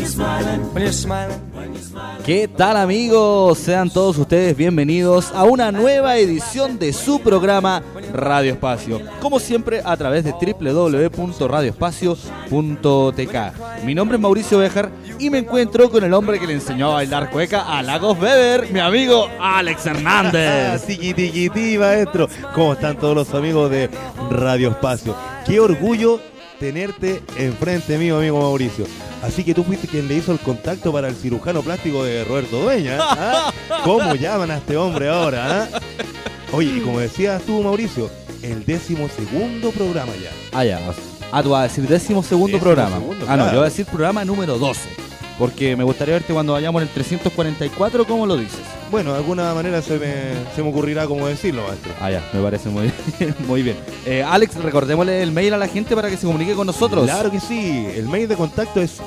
¿Qué tal, amigos? Sean todos ustedes bienvenidos a una nueva edición de su programa Radio Espacio, como siempre a través de www.radioespacio.tk. Mi nombre es Mauricio Béjar y me encuentro con el hombre que le enseñó a bailar cueca a Lagos Weber, mi amigo Alex Hernández. Tiquitiquití, maestro. ¿Cómo están todos los amigos de Radio Espacio? Qué orgullo tenerte enfrente mío, amigo Mauricio. Así que tú fuiste quien le hizo el contacto para el cirujano plástico de Roberto Dueña. ¿Ah? ¿Cómo llaman a este hombre ahora? ¿Ah? Oye, y como decías tú, Mauricio, el 12º programa ya. Ah, ya. Tú vas a decir 12º programa. Claro. No, yo voy a decir programa número 12. Porque me gustaría verte cuando vayamos en el 344, ¿cómo lo dices? Bueno, de alguna manera se me ocurrirá cómo decirlo, maestro. Ah, ya, me parece muy bien. Muy bien. Alex, recordémosle el mail a la gente para que se comunique con nosotros. Claro que sí. El mail de contacto es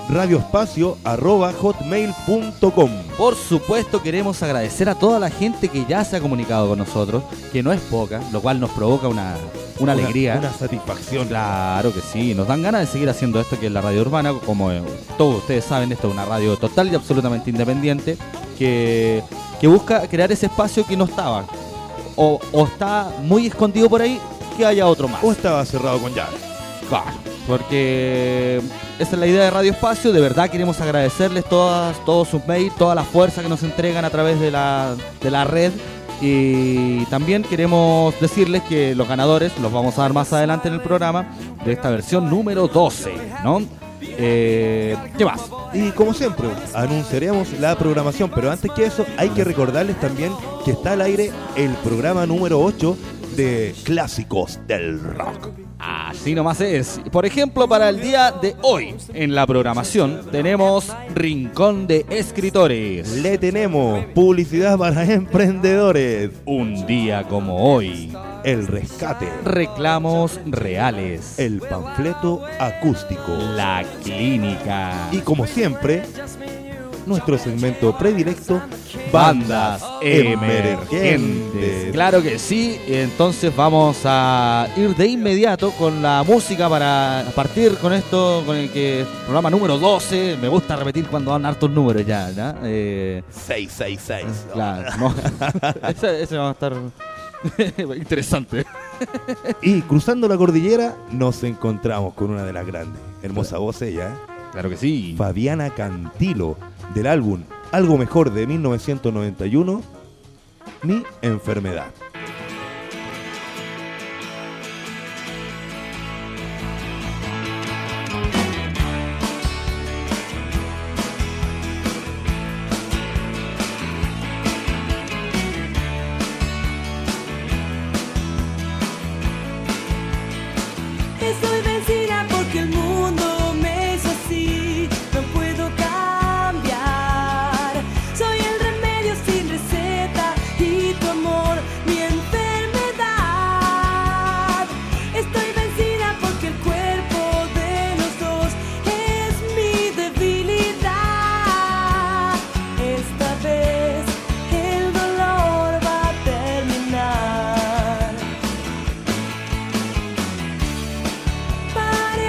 radioespacio@hotmail.com. Por supuesto, queremos agradecer a toda la gente que ya se ha comunicado con nosotros, que no es poca, lo cual nos provoca una alegría. Una satisfacción. Claro que sí, nos dan ganas de seguir haciendo esto que es la radio urbana. Como todos ustedes saben, esto es una radio total y absolutamente independiente que busca crear ese espacio que no estaba o está muy escondido por ahí, que haya otro más. O estaba cerrado con llave. Claro, porque esa es la idea de Radio Espacio. De verdad queremos agradecerles todos sus mails, toda la fuerza que nos entregan a través de la red. Y también queremos decirles que los ganadores los vamos a dar más adelante en el programa de esta versión número 12, ¿no? ¿Qué más? Y como siempre, anunciaremos la programación, pero antes que eso hay que recordarles también que está al aire el programa número 8 de Clásicos del Rock. Así nomás es. Por ejemplo, para el día de hoy en la programación tenemos Rincón de Escritores. Le tenemos publicidad para emprendedores. Un día como hoy. El rescate. Reclamos reales. El panfleto acústico. La clínica. Y como siempre, nuestro segmento predilecto, Bandas emergentes. Claro que sí, entonces vamos a ir de inmediato con la música para partir con esto, con el que programa número 12. Me gusta repetir cuando dan hartos números ya, ¿no? 666. Claro, no. ese va a estar interesante. Y cruzando la cordillera nos encontramos con una de las grandes. Hermosa voz ella, ¿eh? Claro que sí. Fabiana Cantilo, del álbum Algo Mejor de 1991, Mi Enfermedad. Estoy vencida porque el mundo me hizo así. No puedo cambiar. Soy el remedio sin receta y tu amor mi enfermedad. Estoy vencida porque el cuerpo de los dos es mi debilidad. Esta vez el dolor va a terminar. Para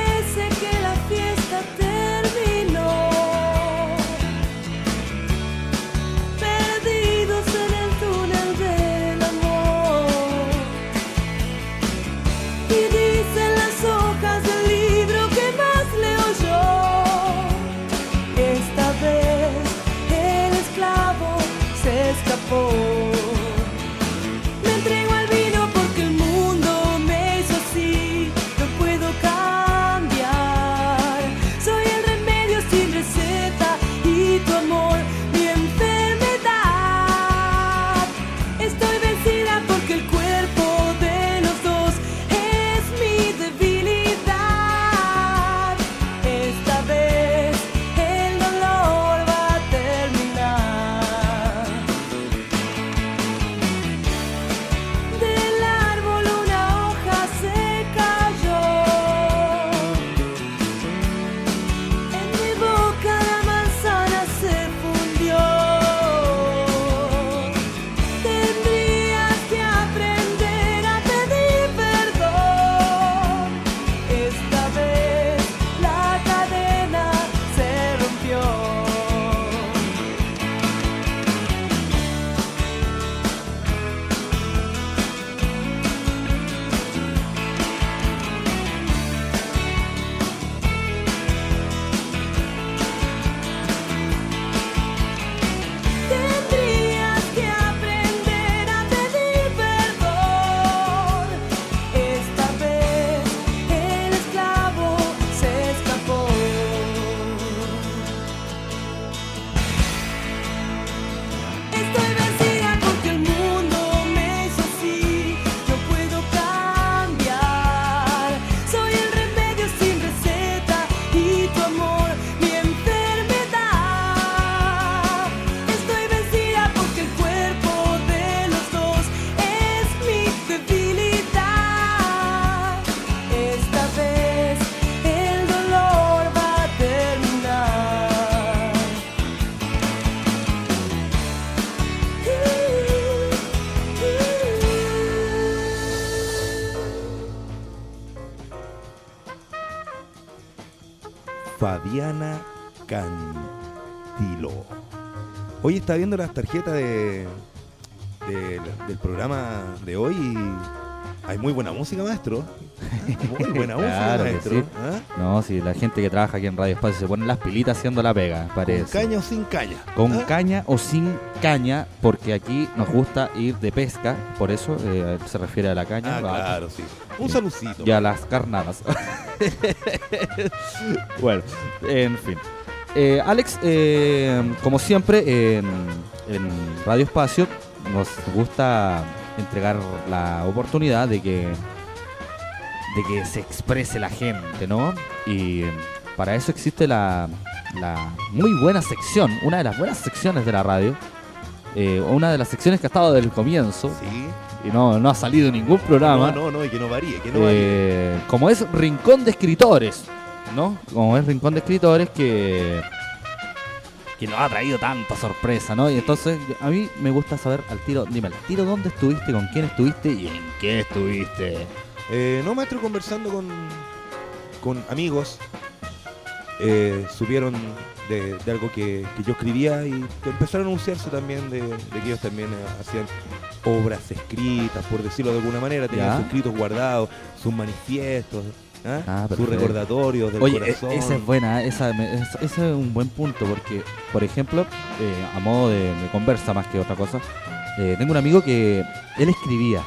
Fabiana Cantilo. Hoy está viendo las tarjetas del programa de hoy y hay muy buena música, maestro. Muy buena música, Claro que maestro. sí. ¿Ah? No, si la gente que trabaja aquí en Radio Espacio se ponen las pilitas haciendo la pega, parece. ¿Con caña o sin caña? Con ¿Ah? caña o sin caña, porque aquí nos gusta ir de pesca, por eso se refiere a la caña. Ah, claro, sí. Un Sí. saludcito. Y a las carnadas. Bueno, en fin. Alex, como siempre, en Radio Espacio nos gusta entregar la oportunidad de que se exprese la gente, ¿no? Y para eso existe la muy buena sección, una de las buenas secciones de la radio, una de las secciones que ha estado desde el comienzo Sí. y no ha salido en ningún programa. No, y que no varíe, que no varíe. Como es Rincón de Escritores, ¿no? Como es Rincón de Escritores que nos ha traído tanta sorpresa, ¿no? Y entonces a mí me gusta saber al tiro, dime al tiro dónde estuviste, con quién estuviste y en qué estuviste. No, maestro, conversando con amigos, supieron de algo que yo escribía y que empezaron a anunciarse también de que ellos también hacían obras escritas, por decirlo de alguna manera, tenían ¿Ya? sus escritos guardados, sus manifiestos, sus Perfecto. recordatorios del Oye, corazón. esa es buena, ese es un buen punto porque, por ejemplo, a modo de conversa más que otra cosa, tengo un amigo que él escribía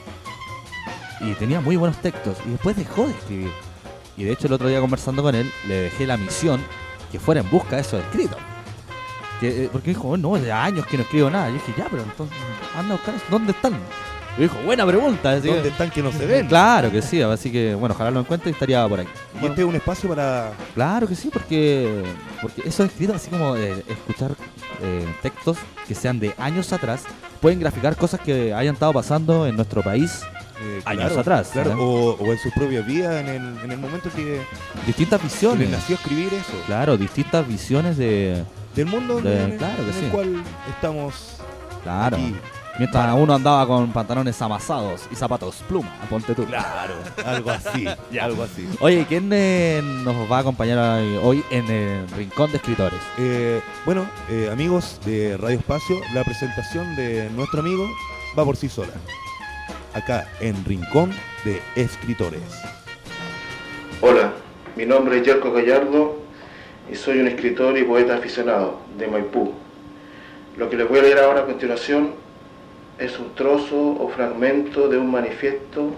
y tenía muy buenos textos y después dejó de escribir. Y de hecho el otro día conversando con él le dejé la misión que fuera en busca de esos escritos. Porque dijo, no, de años que no escribo nada. Yo dije, ya, pero entonces anda a buscar eso. ¿Dónde están? Y dijo, buena pregunta. Así ¿Dónde que, están que no se ven? claro que sí, así que bueno, ojalá lo encuentre y estaría por aquí. Y este es un espacio para... Claro que sí, porque esos escritos, así como escuchar textos que sean de años atrás, pueden graficar cosas que hayan estado pasando en nuestro país años atrás. Claro, ¿eh? o en sus propias vidas, en el momento que Distintas les visiones. nació escribir eso. Claro, distintas visiones de... Del mundo Claro que en sí. el cual estamos Claro. aquí. Mientras uno andaba con pantalones amasados y zapatos pluma, ponte tú. Claro, algo así, algo así. Oye, ¿quién nos va a acompañar hoy en el Rincón de Escritores? Bueno, amigos de Radio Espacio, la presentación de nuestro amigo va por sí sola. Acá en Rincón de Escritores. Hola, mi nombre es Yerko Gallardo y soy un escritor y poeta aficionado de Maipú. Lo que les voy a leer ahora a continuación es un trozo o fragmento de un manifiesto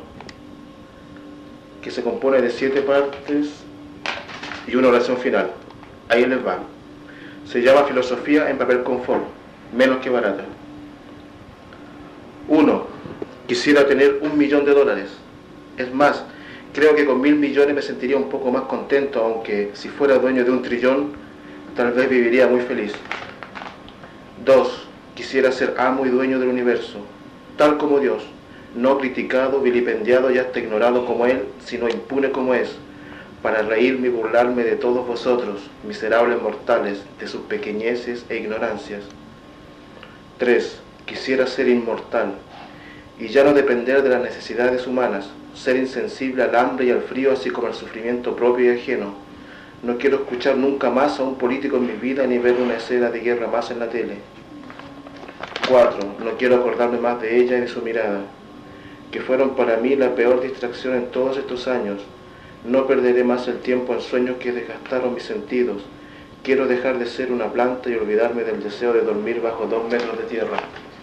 que se compone de 7 partes y una oración final. Ahí les va. Se llama Filosofía en papel confort, menos que barata. 1. Quisiera tener $1.000.000. Es más, creo que con 1.000 millones me sentiría un poco más contento, aunque si fuera dueño de 1 trillón, tal vez viviría muy feliz. 2. Quisiera ser amo y dueño del universo, tal como Dios, no criticado, vilipendiado y hasta ignorado como Él, sino impune como es, para reírme y burlarme de todos vosotros, miserables mortales, de sus pequeñeces e ignorancias. 3. Quisiera ser inmortal, y ya no depender de las necesidades humanas, ser insensible al hambre y al frío, así como al sufrimiento propio y ajeno. No quiero escuchar nunca más a un político en mi vida, ni ver una escena de guerra más en la tele. 4. No quiero acordarme más de ella y de su mirada, que fueron para mí la peor distracción en todos estos años. No perderé más el tiempo en sueños que desgastaron mis sentidos. Quiero dejar de ser una planta y olvidarme del deseo de dormir bajo 2 metros de tierra.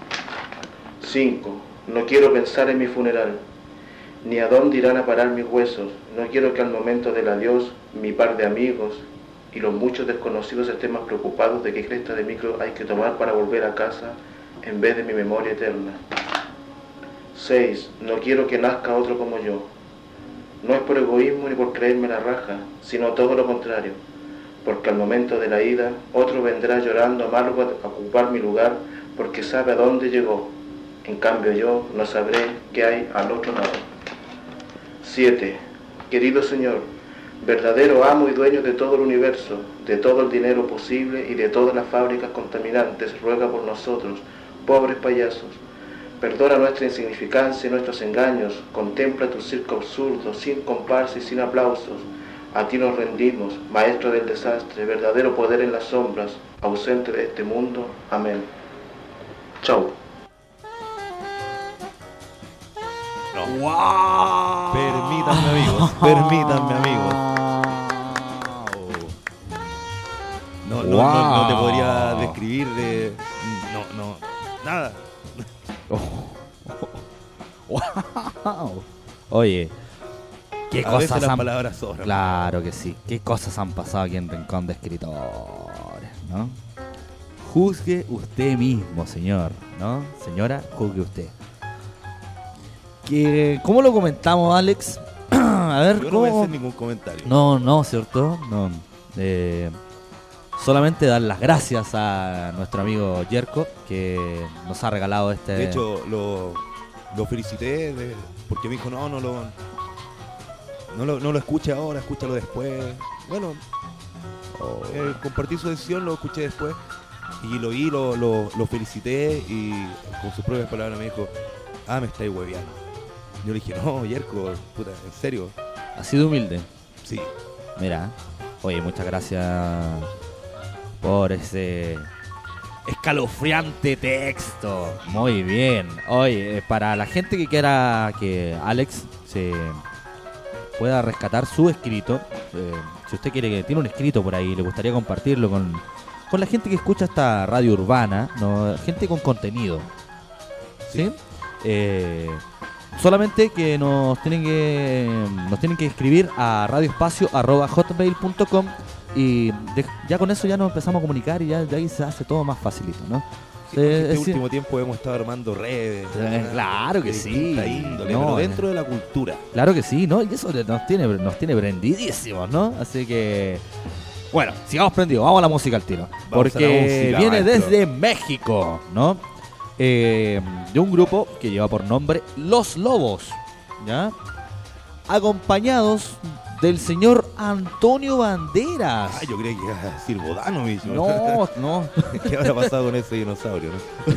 5. No quiero pensar en mi funeral, ni a dónde irán a parar mis huesos. No quiero que al momento del adiós, mi par de amigos y los muchos desconocidos estén más preocupados de qué cresta de micro hay que tomar para volver a casa, en vez de mi memoria eterna. 6. No quiero que nazca otro como yo. No es por egoísmo ni por creerme la raja, sino todo lo contrario, porque al momento de la ida, otro vendrá llorando amargo a ocupar mi lugar, porque sabe a dónde llegó. En cambio yo no sabré qué hay al otro lado. 7. Querido Señor, verdadero amo y dueño de todo el universo, de todo el dinero posible y de todas las fábricas contaminantes, ruega por nosotros, pobres payasos. Perdona nuestra insignificancia y nuestros engaños, contempla tu circo absurdo, sin comparsa y sin aplausos. A ti nos rendimos, maestro del desastre, verdadero poder en las sombras, ausente de este mundo. Amén. Chau. ¡Wow! Permítanme, amigos, permítanme, amigos. No te podría describir de... No, nada. ¡Wow! Oye, qué A veces cosas las han... palabras sobran. Claro que sí. ¿Qué cosas han pasado aquí en Rincón de Escritores, no? Juzgue usted mismo, señor, ¿no? Señora, juzgue usted. ¿Cómo lo comentamos, Alex? A ver, Yo no ¿cómo? voy a hacer ningún comentario. No, ¿cierto? No. Solamente dar las gracias a nuestro amigo Yerko, que nos ha regalado este... De hecho, lo felicité porque me dijo, no lo escuche ahora, escúchalo después. Bueno, compartí su decisión, lo escuché después y lo oí, lo felicité y con sus propias palabras me dijo, me estáis hueveando. Yo le dije, no, Yerko, puta, en serio. Ha sido humilde. Sí. Mira, oye, muchas gracias por ese escalofriante texto. Muy bien. Oye, para la gente que quiera que Alex se pueda rescatar su escrito, si usted quiere que tiene un escrito por ahí, le gustaría compartirlo con la gente que escucha esta radio urbana, ¿no? Gente con contenido, ¿sí? Solamente que nos tienen que escribir a radioespacio@hotmail.com y ya con eso ya nos empezamos a comunicar y ya de ahí se hace todo más facilito, ¿no? Sí, este último tiempo hemos estado armando redes. Claro que de sí. distinta índole, No, pero dentro de la cultura. Claro que sí, ¿no? Y eso nos tiene prendidísimos, ¿no? Así que, bueno, sigamos prendidos. Vamos a la música al tiro. Vamos Porque a la música, viene maestro. desde México, ¿no? De un grupo que lleva por nombre Los Lobos, ¿ya? Acompañados del señor Antonio Banderas. Yo creía que iba a decir Bodano mismo. No. ¿Qué habrá pasado con ese dinosaurio, no?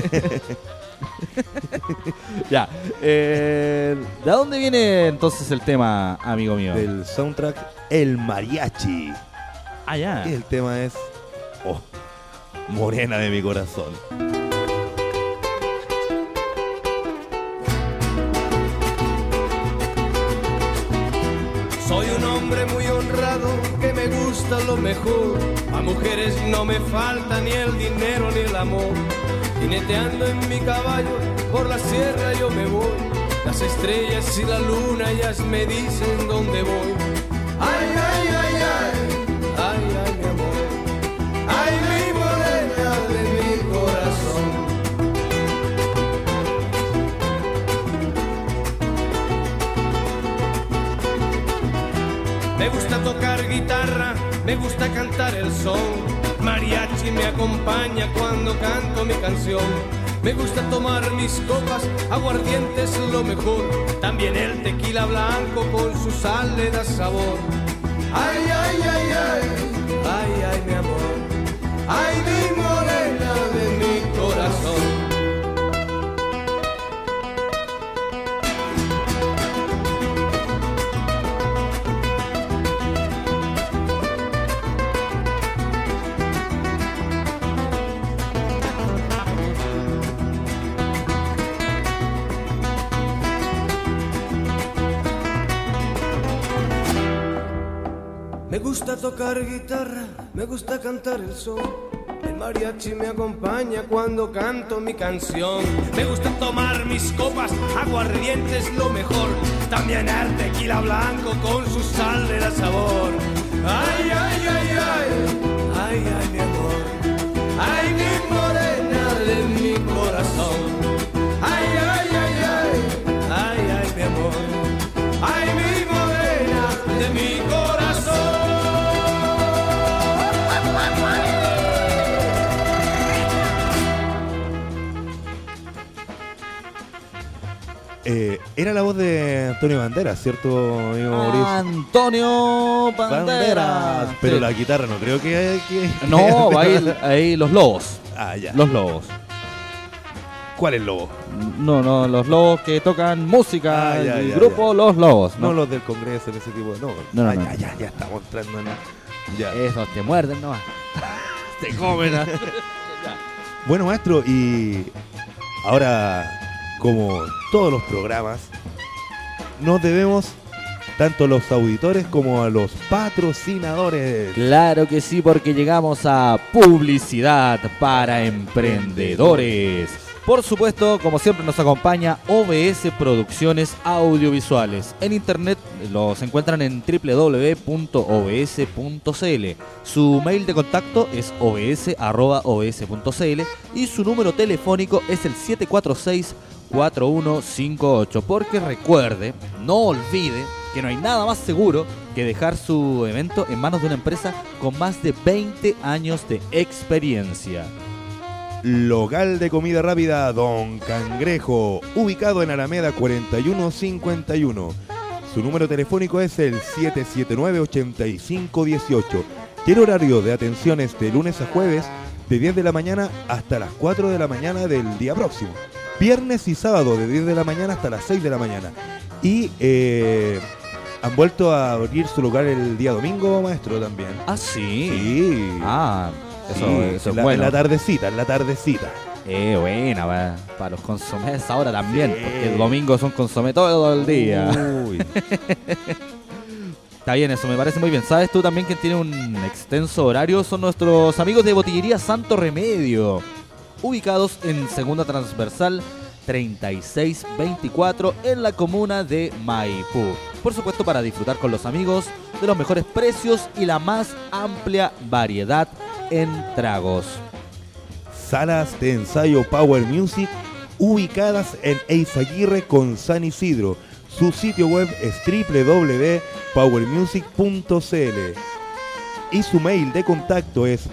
Ya. ¿De dónde viene entonces el tema, amigo mío? Del soundtrack El Mariachi. Ya. Y el tema es Morena de mi corazón. Soy un hombre muy honrado que me gusta lo mejor. A mujeres no me falta ni el dinero ni el amor. Jineteando en mi caballo por la sierra yo me voy. Las estrellas y la luna ellas me dicen dónde voy. Ay, ay, ay, ay, ay, ay, mi amor. Ay, mi morena de mi corazón. Me gusta tocar guitarra, me gusta cantar el son. Mariachi me acompaña cuando canto mi canción. Me gusta tomar mis copas, aguardiente es lo mejor. También el tequila blanco con su sal le da sabor. Ay, ay, ay, ay, ay, ay, mi amor. Ay, mi morena de mi corazón. Me gusta tocar guitarra, me gusta cantar el son. El mariachi me acompaña cuando canto mi canción. Me gusta tomar mis copas, aguardiente es lo mejor. También el tequila blanco con su sal le da sabor. Ay, ay, ay, ay, ay, ay, mi amor. Ay, mi morena de mi corazón. Ay, ay, ay, ay, ay, ay, mi amor. Ay, mi morena de mi corazón. Era la voz de Antonio Banderas, ¿cierto, amigo Mauricio? Antonio Banderas. Pero Sí. la guitarra no creo que No, va ahí Los Lobos. Ya. Los Lobos. ¿Cuál es lobo? No, los lobos que tocan música, Ah, ya, el ya, grupo Los Lobos. No los del Congreso, ese tipo de... No, No, ah, no. Ya estamos entrando en... Ya. Esos te muerden nomás. Te comen. Bueno, maestro, y ahora, como todos los programas, nos debemos tanto a los auditores como a los patrocinadores. Claro que sí, porque llegamos a Publicidad para Emprendedores. Por supuesto, como siempre nos acompaña OBS Producciones Audiovisuales. En internet los encuentran en www.obs.cl. Su mail de contacto es obs@obs.cl y su número telefónico es el 746-4158. Porque recuerde, no olvide que no hay nada más seguro que dejar su evento en manos de una empresa con más de 20 años de experiencia. Local de comida rápida Don Cangrejo, ubicado en Alameda 4151. Su número telefónico es el 779-8518. Tiene horario de atenciones de lunes a jueves de 10 de la mañana hasta las 4 de la mañana del día próximo. Viernes y sábado de 10 de la mañana hasta las 6 de la mañana. Y han vuelto a abrir su local el día domingo, maestro, también. Ah, sí. Sí. Ah, eso Sí, es en bueno. la tardecita, en la tardecita. Buena, para los consomés ahora también, Sí. porque el domingo son consomé todo el día. Uy. Está bien, eso me parece muy bien. ¿Sabes tú también que tiene un extenso horario? Son nuestros amigos de Botillería Santo Remedio, ubicados en Segunda Transversal 3624 en la comuna de Maipú. Por supuesto, para disfrutar con los amigos de los mejores precios y la más amplia variedad en tragos. Salas de ensayo Power Music ubicadas en Eizaguirre con San Isidro. Su sitio web es www.powermusic.cl y su mail de contacto es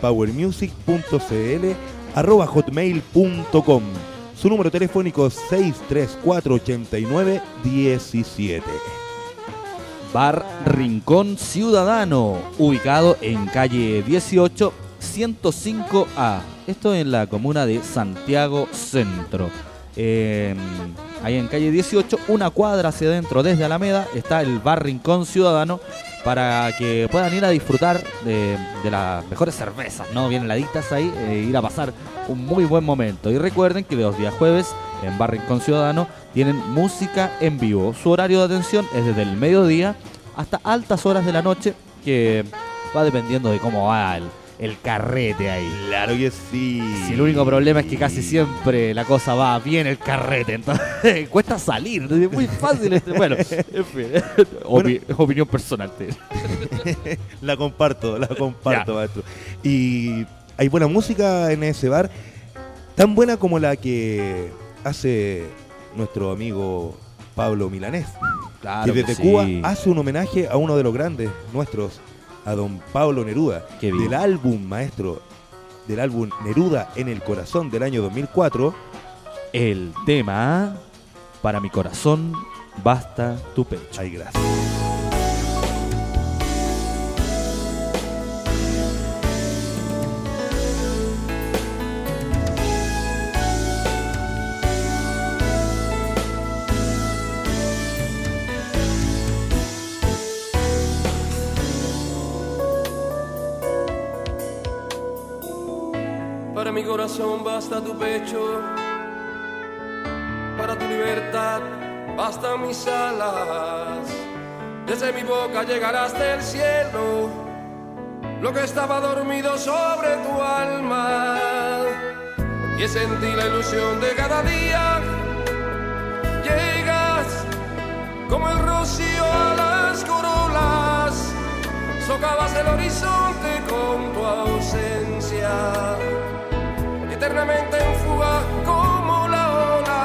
powermusic.cl@hotmail.com. Su número telefónico es 634-89-17. Bar Rincón Ciudadano, ubicado en calle 18, 105A. Esto en la comuna de Santiago Centro. Ahí en calle 18, una cuadra hacia adentro desde Alameda, está el Bar Rincón Ciudadano para que puedan ir a disfrutar de las mejores cervezas, ¿no? Bien heladitas ahí, ir a pasar un muy buen momento. Y recuerden que los días jueves en Bar Rincón Ciudadano tienen música en vivo. Su horario de atención es desde el mediodía hasta altas horas de la noche, que va dependiendo de cómo va el carrete ahí. Claro que sí. Si el único problema es que casi siempre la cosa va bien el carrete, entonces cuesta salir, es muy fácil. Bueno, en fin, opinión personal. La comparto, Ya. maestro. Y hay buena música en ese bar, tan buena como la que hace nuestro amigo Pablo Milanés, Claro que que desde sí. Cuba hace un homenaje a uno de los grandes nuestros, a don Pablo Neruda, Qué bien. del álbum, maestro, del álbum Neruda en el Corazón del año 2004. El tema, para mi corazón, basta tu pecho. Ay, gracias. Para mi corazón basta tu pecho, para tu libertad bastan mis alas. Desde mi boca llegará hasta el cielo lo que estaba dormido sobre tu alma. Y es en ti la ilusión de cada día. Llegas como el rocío a las corolas, socavas el horizonte con tu ausencia, eternamente en fuga como la ola.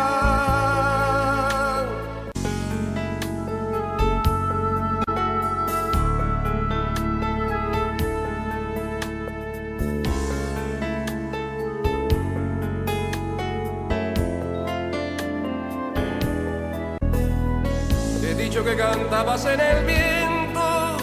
Te he dicho que cantabas en el viento,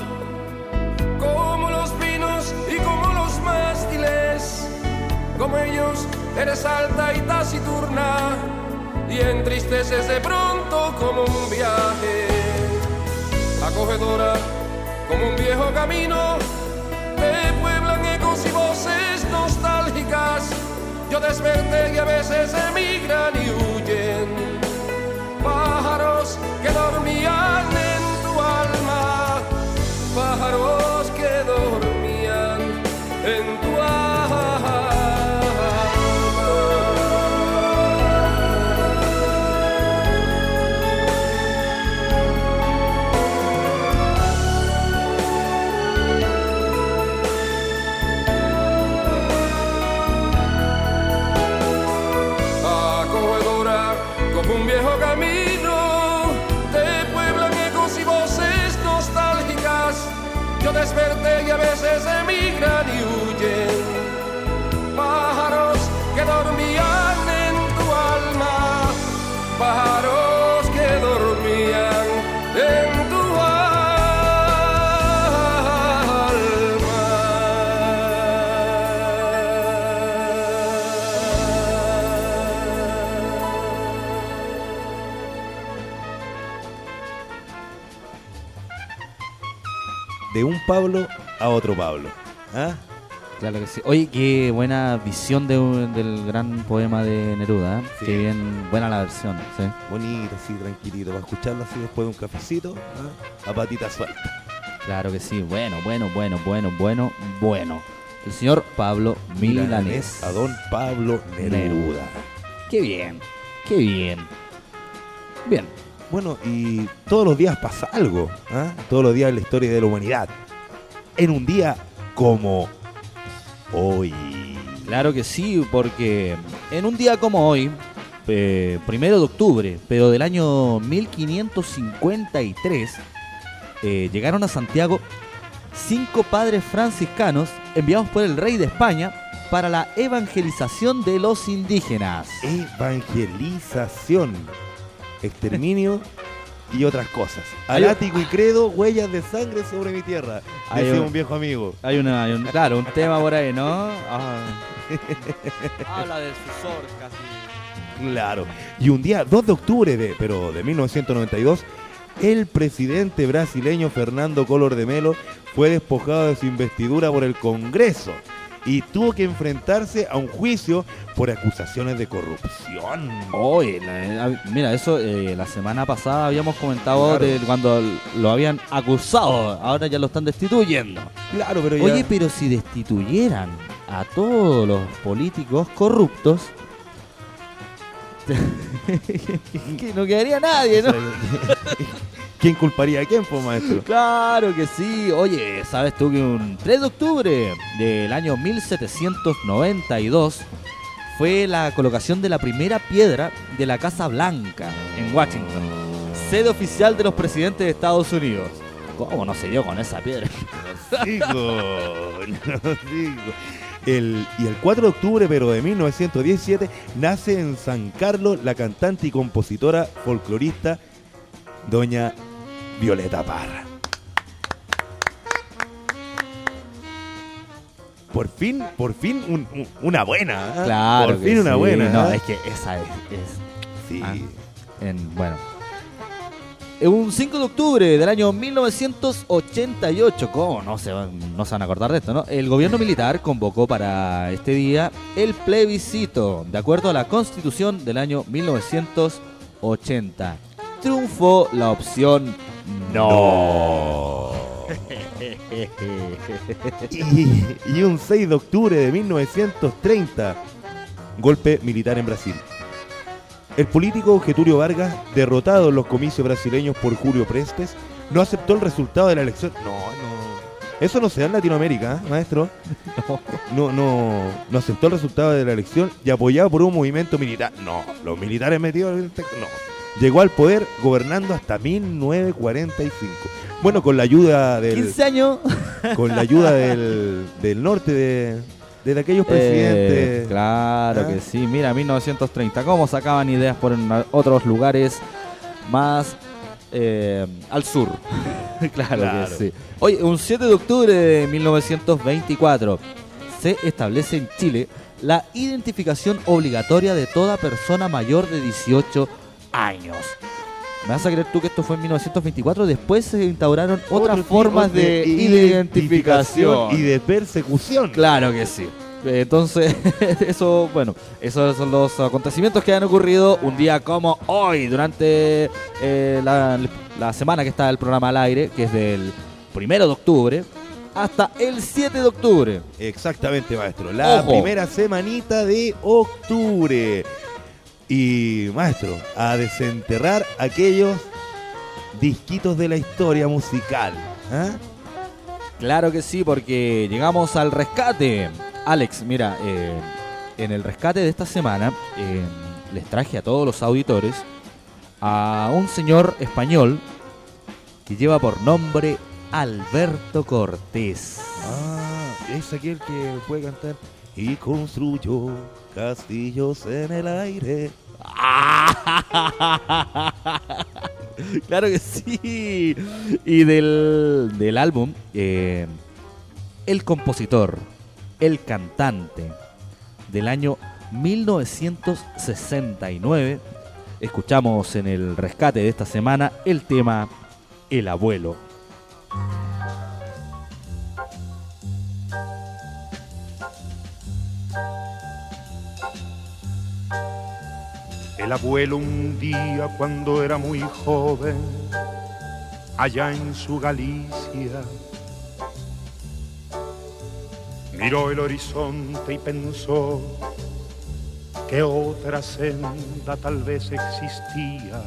como los pinos y como los mástiles, como ellos eres alta y taciturna y entristeces de pronto como un viaje. Acogedora como un viejo camino, te pueblan ecos y voces nostálgicas. Yo desperté y a veces emigran y huyen. Pájaros que dormían en tu alma, pájaros que dormían en tu alma. Un viejo camino, te pueblan ecos y voces nostálgicas. Yo desperté y a veces emigran y huyen. Pájaros que dormían en tu alma, pájaros que dormían en tu De un Pablo a otro Pablo. ¿Ah? Claro que sí. Oye, qué buena visión del gran poema de Neruda, ¿eh? Sí. Qué bien, buena la versión, sí. Bonito, así, tranquilito, para escucharlo así después de un cafecito, ¿ah? A patita suelta. Claro que sí. Bueno. El señor Pablo Milanés. A don Pablo Neruda. Qué bien. Bien. Bueno, y todos los días pasa algo, ¿ah? Todos los días en la historia de la humanidad. En un día como hoy. Claro que sí, porque en un día como hoy, 1 de octubre, pero del año 1553, llegaron a Santiago 5 padres franciscanos enviados por el rey de España para la evangelización de los indígenas. Evangelización, exterminio y otras cosas. Hay- Alático y credo, huellas de sangre sobre mi tierra, Hay decía un- un viejo amigo. Hay un tema por ahí, ¿no? Habla del susor casi. Claro. Y un día, 2 de octubre de 1992, el presidente brasileño Fernando Collor de Mello fue despojado de su investidura por el Congreso y tuvo que enfrentarse a un juicio por acusaciones de corrupción. Oye, mira, eso la semana pasada habíamos comentado Claro. de cuando lo habían acusado, ahora ya lo están destituyendo. Claro, pero ya... Oye, pero si destituyeran a todos los políticos corruptos, que no quedaría nadie, ¿no? ¿Quién culparía a quién, pues, maestro? Claro que sí. Oye, ¿sabes tú que un 3 de octubre del año 1792 fue la colocación de la primera piedra de la Casa Blanca en Washington, sede oficial de los presidentes de Estados Unidos? ¿Cómo no se dio con esa piedra? Y el 4 de octubre, pero de 1917, nace en San Carlos la cantante y compositora folclorista doña Violeta Parra. Por fin una buena. ¿eh? Claro. Por fin una sí. buena. No, ¿eh? es que esa es Sí. bueno. Un 5 de octubre del año 1988, ¿cómo no se van a acordar de esto, no? El gobierno militar convocó para este día el plebiscito, de acuerdo a la Constitución del año 1980. Triunfó la opción no. Y un 6 de octubre de 1930, golpe militar en Brasil. El político Getúlio Vargas, derrotado en los comicios brasileños por Julio Prestes, no aceptó el resultado de la elección. No. Eso no se da en Latinoamérica, ¿eh, maestro? No aceptó el resultado de la elección y apoyado por un movimiento militar. No, los militares metidos en el texto, no. Llegó al poder gobernando hasta 1945. Bueno, con la ayuda del 15 años. con la ayuda del norte de aquellos presidentes. Claro ¿Ah? que sí. Mira, 1930. ¿Cómo sacaban ideas por otros lugares más al sur? Claro que sí. Oye, un 7 de octubre de 1924 se establece en Chile la identificación obligatoria de toda persona mayor de 18 años. ¿Me vas a creer tú que esto fue en 1924? Después se instauraron otras Otro formas tipo de identificación. y de persecución. Claro que sí. Entonces, esos son los acontecimientos que han ocurrido un día como hoy, durante la semana que está el programa al aire, que es del 1 de octubre hasta el 7 de octubre. Exactamente, maestro. La Ojo. primera semanita de octubre. Y, maestro, a desenterrar aquellos disquitos de la historia musical. ¿Ah? Claro que sí, porque llegamos al rescate. Alex, mira, en el rescate de esta semana les traje a todos los auditores a un señor español que lleva por nombre Alberto Cortés. Ah, es aquel que puede cantar y construyó castillos en el aire. Claro que sí. Y del álbum, el compositor, el cantante del año 1969, escuchamos en el rescate de esta semana el tema El Abuelo. El abuelo un día cuando era muy joven, allá en su Galicia, miró el horizonte y pensó que otra senda tal vez existía.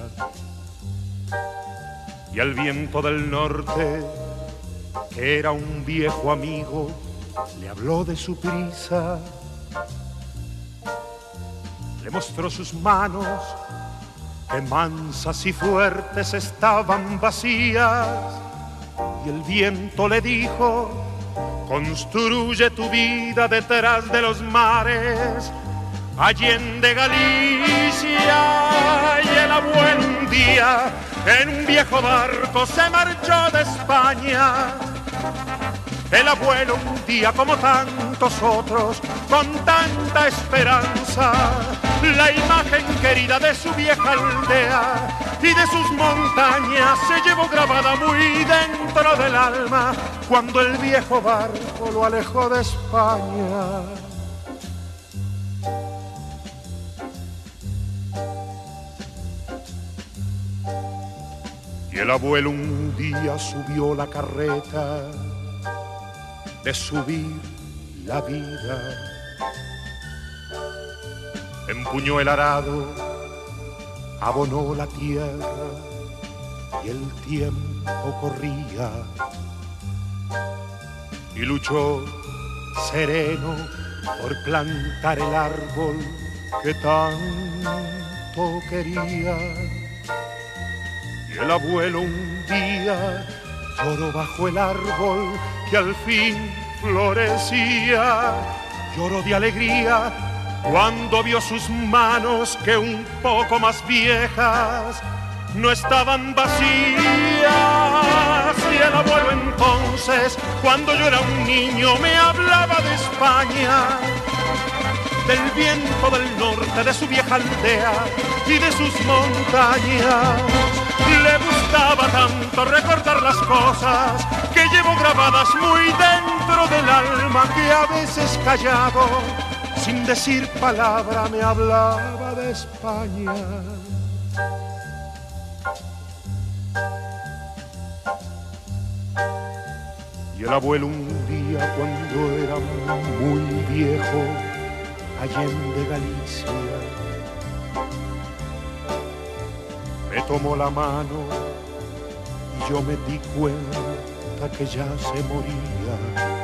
Y al viento del norte, que era un viejo amigo, le habló de su prisa. Le mostró sus manos, que mansas y fuertes estaban vacías. Y el viento le dijo: construye tu vida detrás de los mares, allende Galicia. Y el abuelo un día en un viejo barco se marchó de España. El abuelo un día, como tantos otros, con tanta esperanza, la imagen querida de su vieja aldea y de sus montañas se llevó grabada muy dentro del alma cuando el viejo barco lo alejó de España. Y el abuelo un día subió la carreta de subir la vida. Empuñó el arado, abonó la tierra y el tiempo corría. Y luchó sereno por plantar el árbol que tanto quería. Y el abuelo un día lloró bajo el árbol que al fin florecía. Lloró de alegría cuando vio sus manos, que un poco más viejas no estaban vacías. Y el abuelo entonces, cuando yo era un niño, me hablaba de España, del viento del norte, de su vieja aldea y de sus montañas. Le gustaba tanto recordar las cosas que llevo grabadas muy dentro del alma, que a veces callado, sin decir palabra, me hablaba de España. Y el abuelo un día cuando era muy viejo, allende Galicia, me tomó la mano y yo me di cuenta que ya se moría.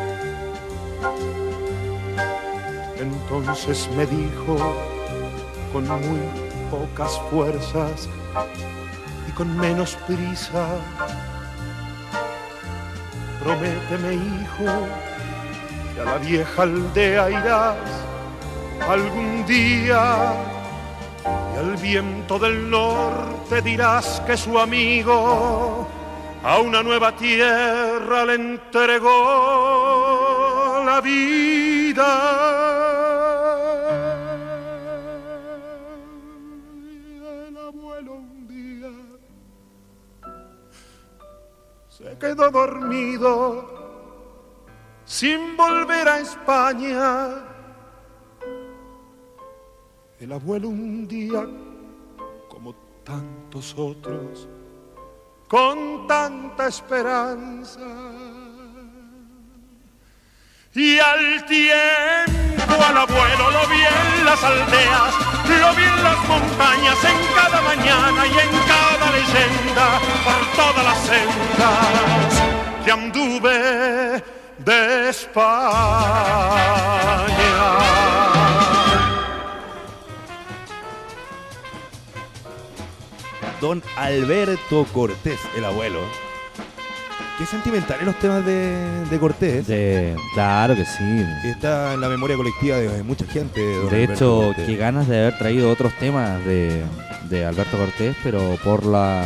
Entonces me dijo con muy pocas fuerzas y con menos prisa: prométeme, hijo, que a la vieja aldea irás algún día, y al viento del norte dirás que su amigo a una nueva tierra le entregó la vida. se quedó dormido sin volver a España. El abuelo un día, como tantos otros, con tanta esperanza. Y al tiempo al abuelo lo vi en las aldeas, lo vi en las montañas, en cada mañana y en cada leyenda, por todas las sendas que anduve de España. Don Alberto Cortés, el abuelo. Qué sentimentales los temas de Cortés. Claro que sí. Está en la memoria colectiva de mucha gente. Don De Alberto hecho, Cortés. qué ganas de haber traído otros temas de Alberto Cortés, pero por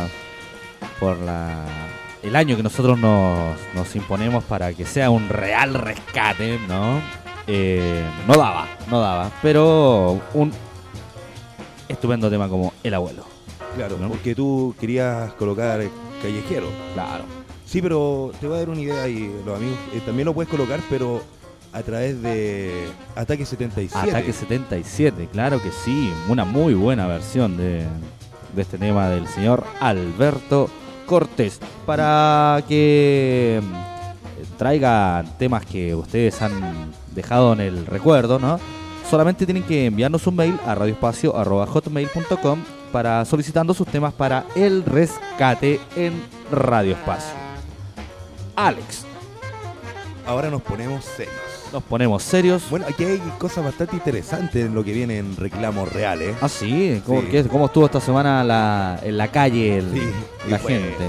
el año que nosotros nos imponemos para que sea un real rescate, ¿no? No daba. Pero un estupendo tema como El Abuelo. Claro, ¿no? porque tú querías colocar Callejero. Claro. Sí, pero te voy a dar una idea y los amigos también lo puedes colocar, pero a través de Ataque 77. Ataque 77, claro que sí. Una muy buena versión de este tema del señor Alberto Cortés. Para que traigan temas que ustedes han dejado en el recuerdo, ¿no? Solamente tienen que enviarnos un mail a radioespacio@hotmail.com para solicitando sus temas para el rescate en Radio Espacio. Alex, Ahora nos ponemos serios. nos ponemos serios. Bueno, aquí hay cosas bastante interesantes en lo que viene en reclamos reales. Ah, sí, ¿cómo, Sí. ¿cómo estuvo esta semana en la calle Sí, la y fue- gente?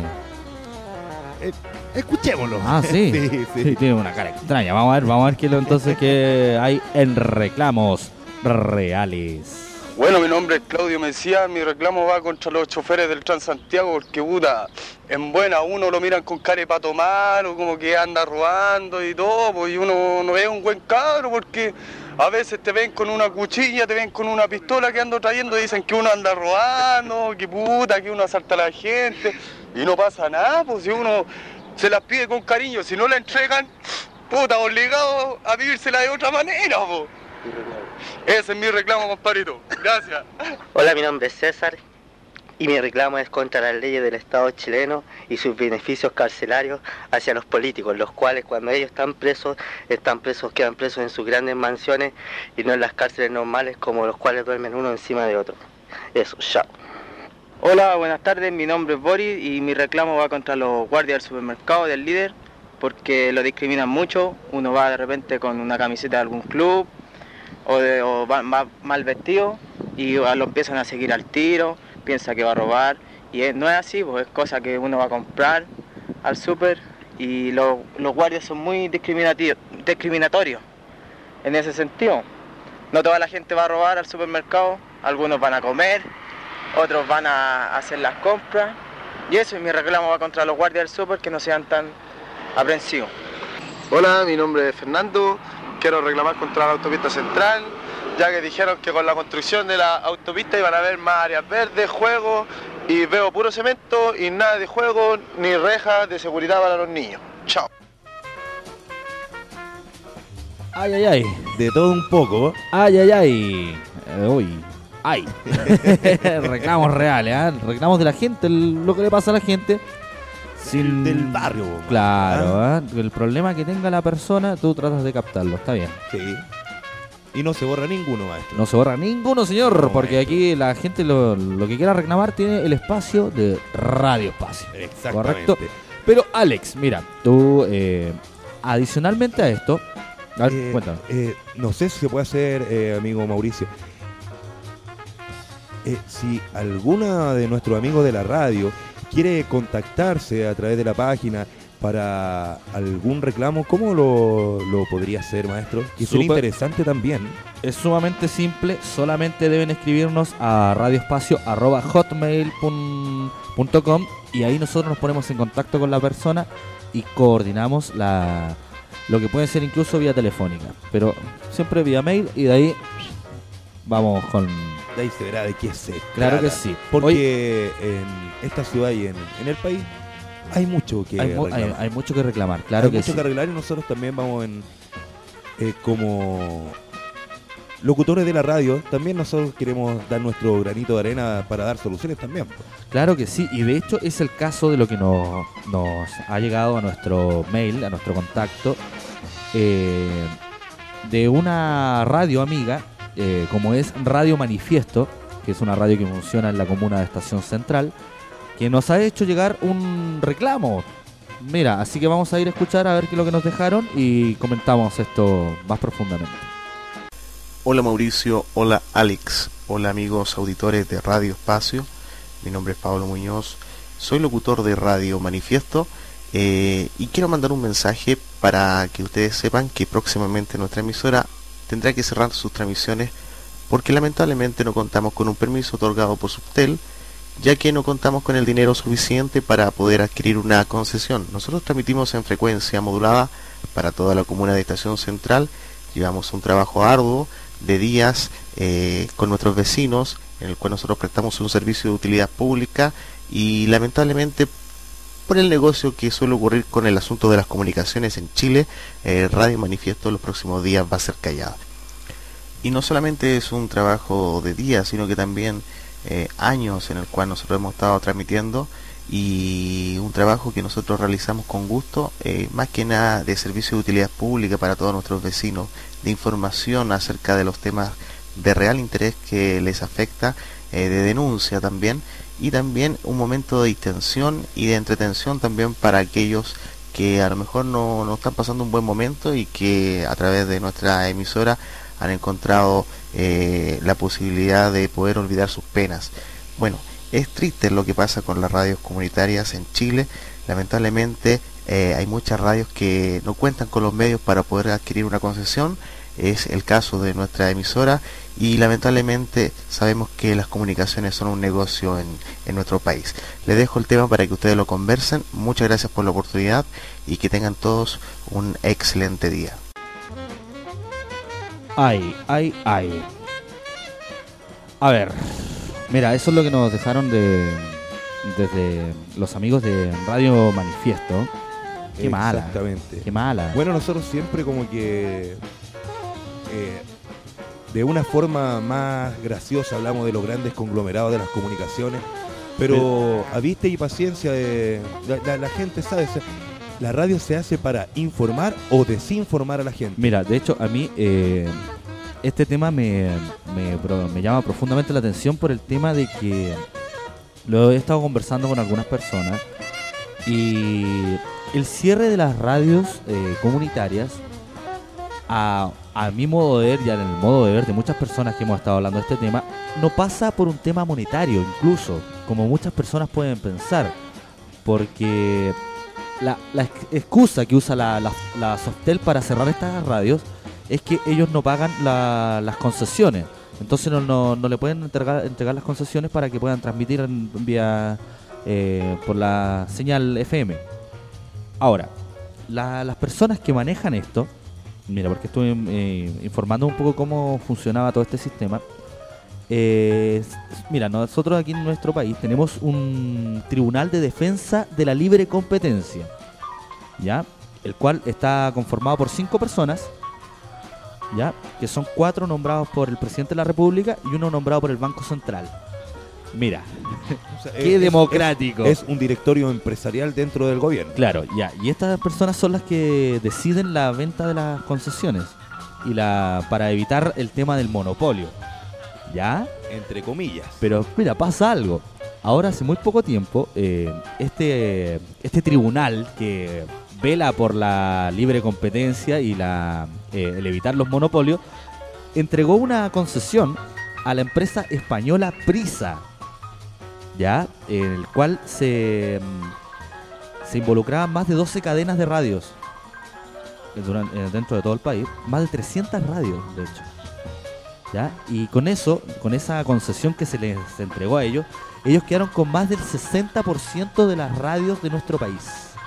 Escuchémoslo. Ah, sí. sí. Tiene una cara extraña. Vamos a ver qué entonces qué hay en reclamos reales. Bueno, mi nombre es Claudio Mesías, mi reclamo va contra los choferes del Transantiago porque puta, en buena uno lo miran con cara para tomar o como que anda robando y todo, pues y uno no es un buen cabro porque a veces te ven con una cuchilla, te ven con una pistola que ando trayendo y dicen que uno anda robando, que puta, que uno asalta a la gente y no pasa nada, pues si uno se las pide con cariño, si no la entregan, puta, obligado a vivírsela de otra manera, pues. Ese es mi reclamo, compadrito. Gracias. Hola, mi nombre es César y mi reclamo es contra las leyes del Estado chileno y sus beneficios carcelarios hacia los políticos, los cuales cuando ellos están presos, quedan presos en sus grandes mansiones y no en las cárceles normales como los cuales duermen uno encima de otro. Eso, chao. Hola, buenas tardes, mi nombre es Boris y mi reclamo va contra los guardias del supermercado del líder porque lo discriminan mucho. Uno va de repente con una camiseta de algún club o va mal vestido y lo empiezan a seguir al tiro, piensa que va a robar y no es así, pues es cosa que uno va a comprar al súper y los guardias son muy discriminatorios en ese sentido. No toda la gente va a robar al supermercado, algunos van a comer, otros van a hacer las compras y eso, y mi reclamo va contra los guardias del súper que no sean tan aprensivos. Hola, mi nombre es Fernando. Quiero reclamar contra la autopista central, ya que dijeron que con la construcción de la autopista iban a haber más áreas verdes, juegos, y veo puro cemento y nada de juego ni rejas de seguridad para los niños. Chao. Ay, ay, ay. De todo un poco. Ay, ay, ay. Uy. Ay. Reclamos reales, ¿eh? Reclamos de la gente, lo que le pasa a la gente. Del barrio. Claro, ¿eh? El problema que tenga la persona, tú tratas de captarlo, está bien. Sí. Y no se borra ninguno, maestro. No se borra ninguno, señor, No, porque maestro. aquí la gente lo que quiera reclamar tiene el espacio de Radio Espacio. Exactamente. Correcto. Pero Alex, mira, tú adicionalmente a esto, a ver, cuéntame. No sé si se puede hacer, amigo Mauricio. Si alguna de nuestros amigos de la radio quiere contactarse a través de la página para algún reclamo, ¿cómo lo podría hacer, maestro? Que sería Súper. interesante también. Es sumamente simple, solamente deben escribirnos a radioespacio@hotmail.com y ahí nosotros nos ponemos en contacto con la persona y coordinamos lo que puede ser incluso vía telefónica, pero siempre vía mail y de ahí vamos con de ahí se verá de qué se Claro trata. que sí. Porque en esta ciudad y en el país hay mucho que reclamar. Hay mucho que reclamar, claro Hay que mucho sí. que arreglar y nosotros también vamos como locutores de la radio, también nosotros queremos dar nuestro granito de arena para dar soluciones también. Claro que sí, y de hecho es el caso de lo que nos ha llegado a nuestro mail, a nuestro contacto, de una radio amiga, como es Radio Manifiesto, que es una radio que funciona en la comuna de Estación Central, que nos ha hecho llegar un reclamo. Mira, así que vamos a ir a escuchar a ver qué es lo que nos dejaron y comentamos esto más profundamente. Hola Mauricio, hola Alex, hola amigos auditores de Radio Espacio, mi nombre es Pablo Muñoz, soy locutor de Radio Manifiesto y quiero mandar un mensaje para que ustedes sepan que próximamente nuestra emisora tendrá que cerrar sus transmisiones porque lamentablemente no contamos con un permiso otorgado por Subtel, ya que no contamos con el dinero suficiente para poder adquirir una concesión. Nosotros transmitimos en frecuencia modulada para toda la comuna de Estación Central, llevamos un trabajo arduo de días con nuestros vecinos, en el cual nosotros prestamos un servicio de utilidad pública y lamentablemente por el negocio que suele ocurrir con el asunto de las comunicaciones en Chile, Radio Manifiesto los próximos días va a ser callada. Y no solamente es un trabajo de días, sino que también años en el cual nosotros hemos estado transmitiendo y un trabajo que nosotros realizamos con gusto, más que nada de servicio de utilidad pública para todos nuestros vecinos, de información acerca de los temas de real interés que les afecta, de denuncia también, y también un momento de distensión y de entretención también para aquellos que a lo mejor no están pasando un buen momento y que a través de nuestra emisora han encontrado la posibilidad de poder olvidar sus penas. Bueno, es triste lo que pasa con las radios comunitarias en Chile. Lamentablemente hay muchas radios que no cuentan con los medios para poder adquirir una concesión. Es el caso de nuestra emisora y lamentablemente sabemos que las comunicaciones son un negocio en nuestro país. Les dejo el tema para que ustedes lo conversen. Muchas gracias por la oportunidad y que tengan todos un excelente día. Ay. A ver, mira, eso es lo que nos dejaron desde los amigos de Radio Manifiesto. Qué mala. Exactamente. Qué mala. Bueno, nosotros siempre como que de una forma más graciosa hablamos de los grandes conglomerados de las comunicaciones, pero a vista y paciencia la gente sabe, la radio se hace para informar o desinformar a la gente. Mira, de hecho a mí este tema me llama profundamente la atención por el tema de que lo he estado conversando con algunas personas y el cierre de las radios comunitarias a mi modo de ver y en el modo de ver de muchas personas que hemos estado hablando de este tema no pasa por un tema monetario, incluso como muchas personas pueden pensar, porque la excusa que usa la Softel para cerrar estas radios es que ellos no pagan las concesiones, entonces no le pueden entregar las concesiones para que puedan transmitir vía por la señal FM. Ahora, las personas que manejan esto, mira, porque estuve informando un poco cómo funcionaba todo este sistema. Mira, nosotros aquí en nuestro país tenemos un tribunal de defensa de la libre competencia, ¿ya? El cual está conformado por 5 personas, ¿ya? Que son 4 nombrados por el presidente de la República y 1 nombrado por el Banco Central. Mira, o sea, qué democrático. Es un directorio empresarial dentro del gobierno. Claro, ya. Y estas personas son las que deciden la venta de las concesiones y para evitar el tema del monopolio, ¿ya? Entre comillas. Pero mira, pasa algo. Ahora hace muy poco tiempo este tribunal que vela por la libre competencia y el evitar los monopolios entregó una concesión a la empresa española Prisa, ya, en el cual se involucraban más de 12 cadenas de radios dentro de todo el país, más de 300 radios, de hecho, ¿ya? Y con esa concesión que se les entregó a ellos quedaron con más del 60% de las radios de nuestro país.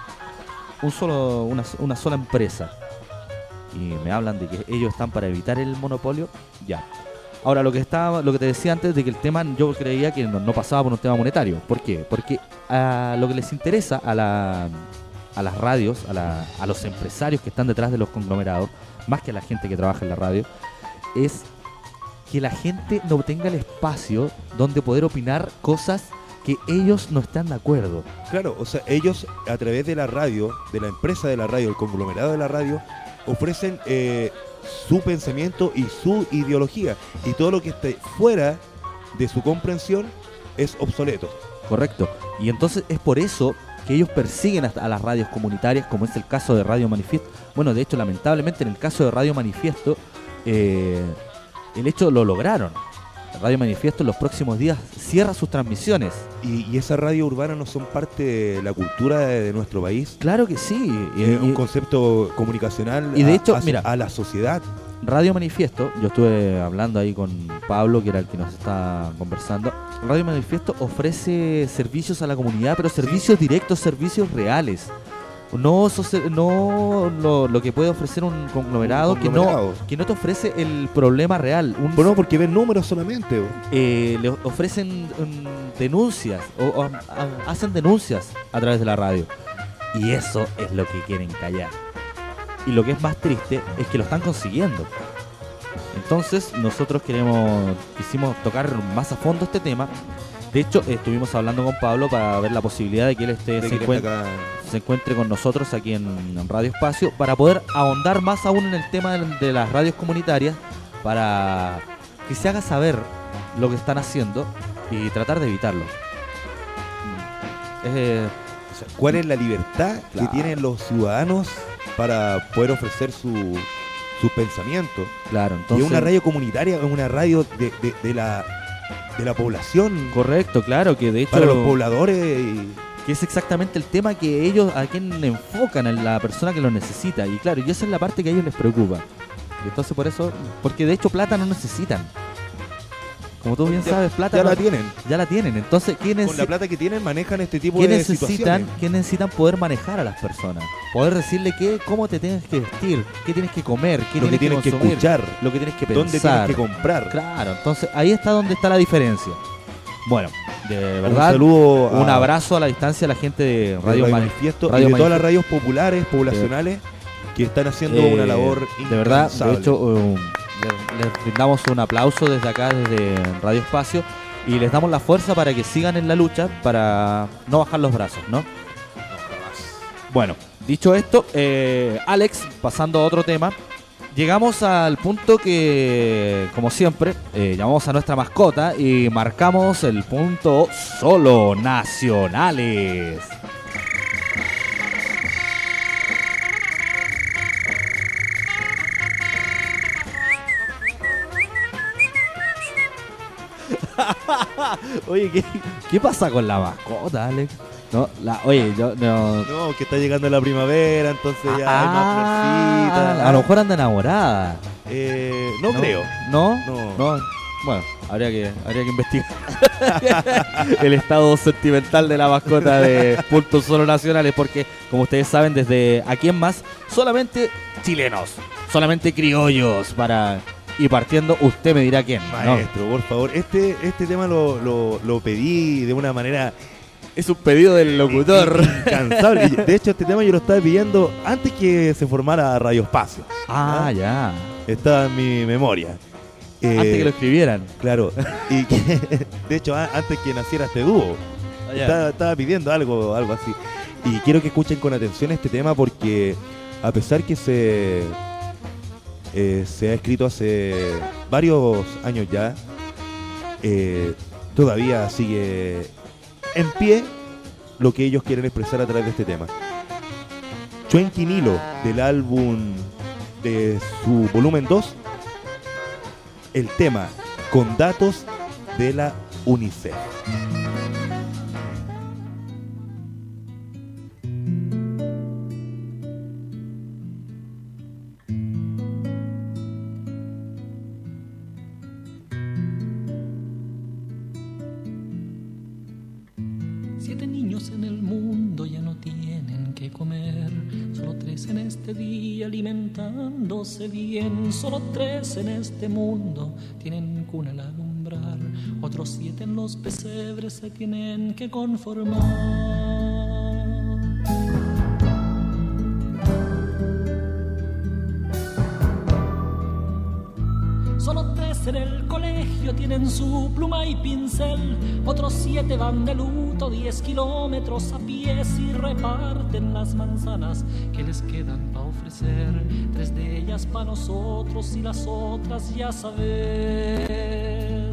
Una sola empresa. Y me hablan de que ellos están para evitar el monopolio, ya. Ahora, lo que te decía antes de que el tema, yo creía que no pasaba por un tema monetario. ¿Por qué? Porque lo que les interesa a las radios, a los empresarios que están detrás de los conglomerados, más que a la gente que trabaja en la radio, es que la gente no tenga el espacio donde poder opinar cosas que ellos no están de acuerdo. Claro, o sea, ellos a través de la radio, de la empresa de la radio, el conglomerado de la radio, ofrecen su pensamiento y su ideología, y todo lo que esté fuera de su comprensión es obsoleto. Correcto. Y entonces es por eso que ellos persiguen a las radios comunitarias, como es el caso de Radio Manifiesto. Bueno, de hecho, lamentablemente en el caso de Radio Manifiesto, el hecho lo lograron. Radio Manifiesto en los próximos días cierra sus transmisiones. ¿Y esa radio urbana no son parte de la cultura de nuestro país? Claro que sí. Un concepto comunicacional y de hecho, mira, a la sociedad. Radio Manifiesto, yo estuve hablando ahí con Pablo, que era el que nos está conversando. Radio Manifiesto ofrece servicios a la comunidad, pero servicios directos, servicios reales. No lo que puede ofrecer un conglomerado, que no te ofrece el problema real. Bueno, porque ven números solamente. Le ofrecen denuncias o hacen denuncias a través de la radio. Y eso es lo que quieren callar. Y lo que es más triste es que lo están consiguiendo. Entonces nosotros quisimos tocar más a fondo este tema. De hecho, estuvimos hablando con Pablo para ver la posibilidad de que él se encuentre con nosotros aquí en Radio Espacio, para poder ahondar más aún en el tema de las radios comunitarias, para que se haga saber lo que están haciendo y tratar de evitarlo. ¿Cuál es la libertad que tienen los ciudadanos para poder ofrecer su pensamiento? Claro, entonces, y una radio comunitaria es una radio de la población. Correcto, claro, que de hecho para los pobladores que es exactamente el tema que ellos, a quien enfocan, en la persona que lo necesita. Y claro, y esa es la parte que a ellos les preocupa. Y entonces por eso, porque de hecho plata no necesitan. Como tú bien sabes, plata ya la tienen. Ya la tienen. Entonces, con la plata que tienen manejan este tipo de situaciones. ¿Qué necesitan? Poder manejar a las personas. Poder decirle cómo te tienes que vestir, qué tienes que comer, qué lo que tienes que escuchar, lo que tienes que pensar, dónde tienes que comprar. Claro, entonces ahí está donde está la diferencia. Bueno, de verdad, un abrazo a la distancia a la gente de Radio Manifiesto y de todas las radios populares, poblacionales, que están haciendo una labor de verdad. De hecho, les brindamos un aplauso desde acá, desde Radio Espacio, y les damos la fuerza para que sigan en la lucha, para no bajar los brazos, ¿no? Bueno, dicho esto, Alex, pasando a otro tema, llegamos al punto que, como siempre, llamamos a nuestra mascota y marcamos el punto solo nacionales. Oye, ¿qué pasa con la mascota, Alex? No, que está llegando la primavera, entonces ya hay más florcitas. A lo mejor anda enamorada. No creo. ¿No? Bueno, habría que investigar el estado sentimental de la mascota de Puntos Solo Nacionales, porque, como ustedes saben, desde aquí en más, solamente chilenos, solamente criollos Y partiendo, usted me dirá quién. Maestro, por favor, este tema lo pedí de una manera... Es un pedido del locutor. Incansable. De hecho, este tema yo lo estaba pidiendo antes que se formara Radio Espacio. Ya. Estaba en mi memoria. Antes que lo escribieran. Claro. Y de hecho, antes que naciera este dúo. Estaba pidiendo algo así. Y quiero que escuchen con atención este tema, porque a pesar que se ha escrito hace varios años ya, todavía sigue en pie lo que ellos quieren expresar a través de este tema. Chuenquinilo, del álbum de su volumen 2, el tema con datos de la UNICEF. 7 días alimentándose bien. Solo 3 en este mundo tienen cuna al alumbrar. Otros 7 en los pesebres se tienen que conformar. Solo 3 en el colegio tienen su pluma y pincel. Otros 7 van de luto 10 kilómetros a pies y reparten las manzanas que les quedan para ofrecer. 3 de ellas para nosotros y las otras ya sabes.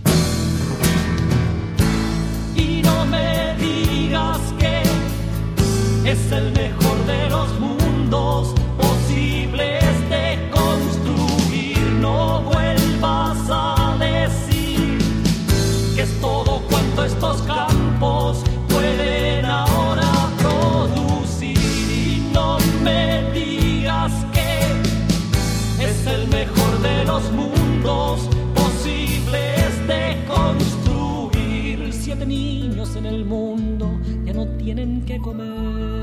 Y no me digas que es el mejor de los mundos posibles de construir. No vuelvas a decir que es todo cuanto estos campos pueden ahora producir. Y no me digas que es el mejor de los mundos posibles de construir. 7 niños en el mundo ya no tienen que comer.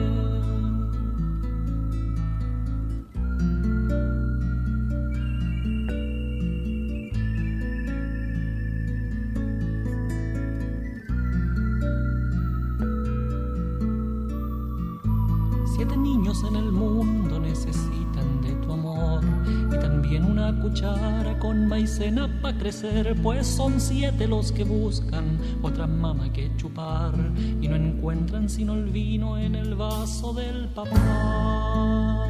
En el mundo necesitan de tu amor y también una cuchara con maicena para crecer, pues son 7 los que buscan otra mama que chupar y no encuentran sino el vino en el vaso del papá.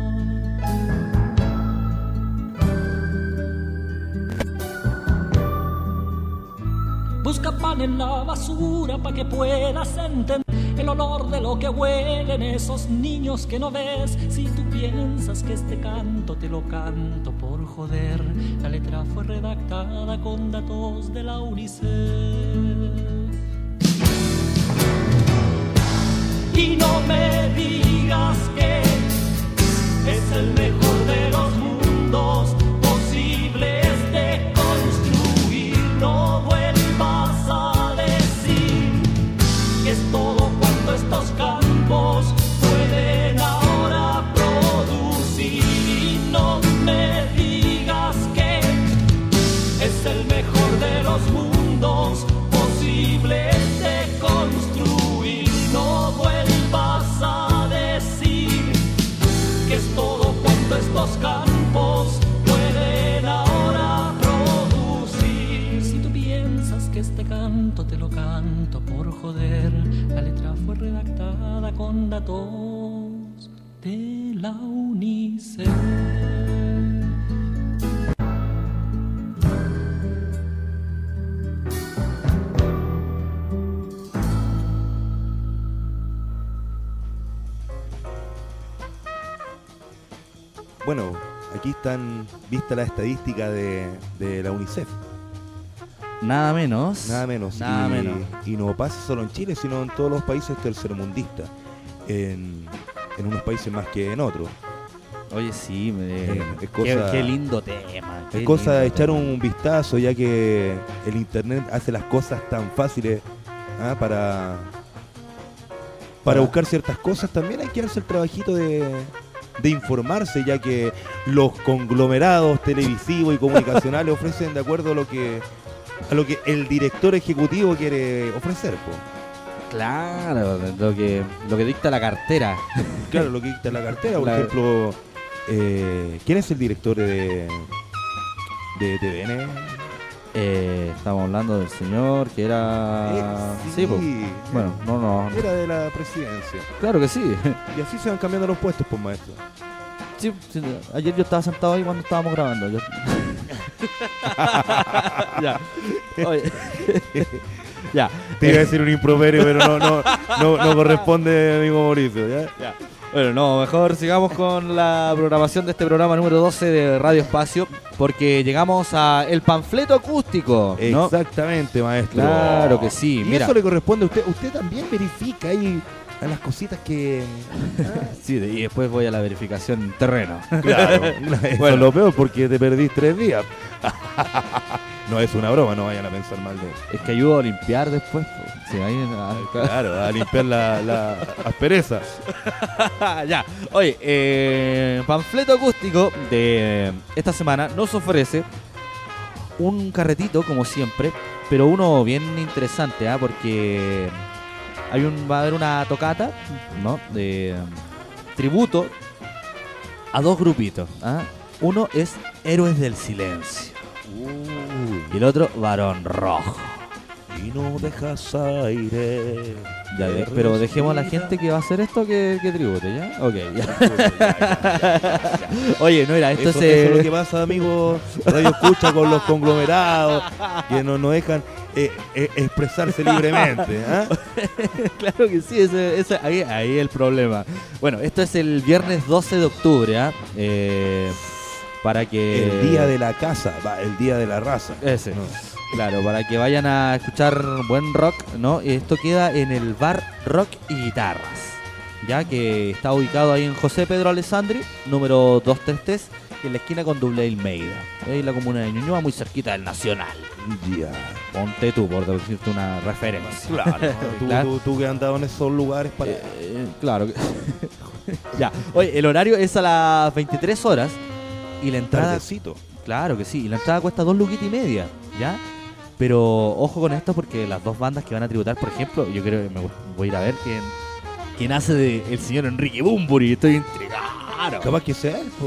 Busca pan en la basura para que puedas entender el olor de lo que huelen esos niños que no ves. Si tú piensas que este canto te lo canto por joder, la letra fue redactada con datos de la UNICEF. Y no me digas que es el mejor de los mundos posibles de construir. No vuelvas a decir que es todo estos campos pueden ahora producir. Y no me digas que es el mejor de los mundos posibles de construir. No vuelvas a decir que es todo cuanto estos campos pueden ahora producir. Si tú piensas que este canto te lo canto por joder, la letra fue redactada con datos de la UNICEF. Bueno, aquí están vistas las estadísticas de la UNICEF. Nada menos. Nada menos. Y no pasa solo en Chile, sino en todos los países tercermundistas. En unos países más que en otros. Oye, sí, es cosa, qué lindo tema. Es cosa de echar un vistazo, ya que el internet hace las cosas tan fáciles para buscar ciertas cosas. También hay que hacer el trabajito de informarse, ya que los conglomerados televisivos y comunicacionales ofrecen de acuerdo a lo que el director ejecutivo quiere ofrecer, po. Claro, lo que dicta la cartera. Claro, lo que dicta la cartera. Por ejemplo, ¿quién es el director de TVN? Estamos hablando del señor que era... sí, pues. Bueno, no. Era de la presidencia. Claro que sí. Y así se van cambiando los puestos, pues, maestro. Sí, ayer yo estaba sentado ahí cuando estábamos grabando. Ya. Oye. Ya. Te iba a decir un improperio, pero no corresponde, amigo Mauricio. ¿Ya? Bueno, no, mejor sigamos con la programación de este programa número 12 de Radio Espacio, porque llegamos a el panfleto acústico, ¿no? Exactamente, maestro. Claro que sí. Y mira, eso le corresponde a usted. Usted también verifica ahí a las cositas que... Sí, y después voy a la verificación en terreno. Claro, eso es lo peor, porque te perdís 3 días. No es una broma, no vayan a pensar mal de eso. Es que ayuda a limpiar después. Po. Sí, ahí, Claro, a limpiar la aspereza. Ya, oye, panfleto acústico de esta semana nos ofrece un carretito, como siempre, pero uno bien interesante, porque va a haber una tocata, ¿no? De tributo a dos grupitos. Uno es Héroes del Silencio y el otro Barón Rojo. Y no dejas aire. Ya, pero dejemos a la gente que va a hacer esto que tribute, ¿ya? Ok, ya. Oye, no era, esto eso es lo que pasa, amigos. Radio escucha con los conglomerados que no dejan expresarse libremente. Claro que sí, ahí es el problema. Bueno, esto es el viernes 12 de octubre, para que... El día de la casa, el día de la raza. Ese. No. Claro, para que vayan a escuchar buen rock, ¿no? Esto queda en el bar Rock y Guitarras, ya que está ubicado ahí en José Pedro Alessandri, número 233, en la esquina con Doble Almeida, ahí en la comuna de Ñuñoa, muy cerquita del Nacional. Ya. Ponte tú, por decirte una referencia. Claro, tú que has andado en esos lugares para... claro. Ya, oye, el horario es a las 23 horas y la entrada... Tardecito. Claro que sí, y la entrada cuesta 2,5 lucas, ¿ya? Pero ojo con esto porque las dos bandas que van a tributar, por ejemplo, yo creo que me voy a ir a ver quién hace de el señor Enrique Bunbury. Estoy intrigado. Capaz que sea él,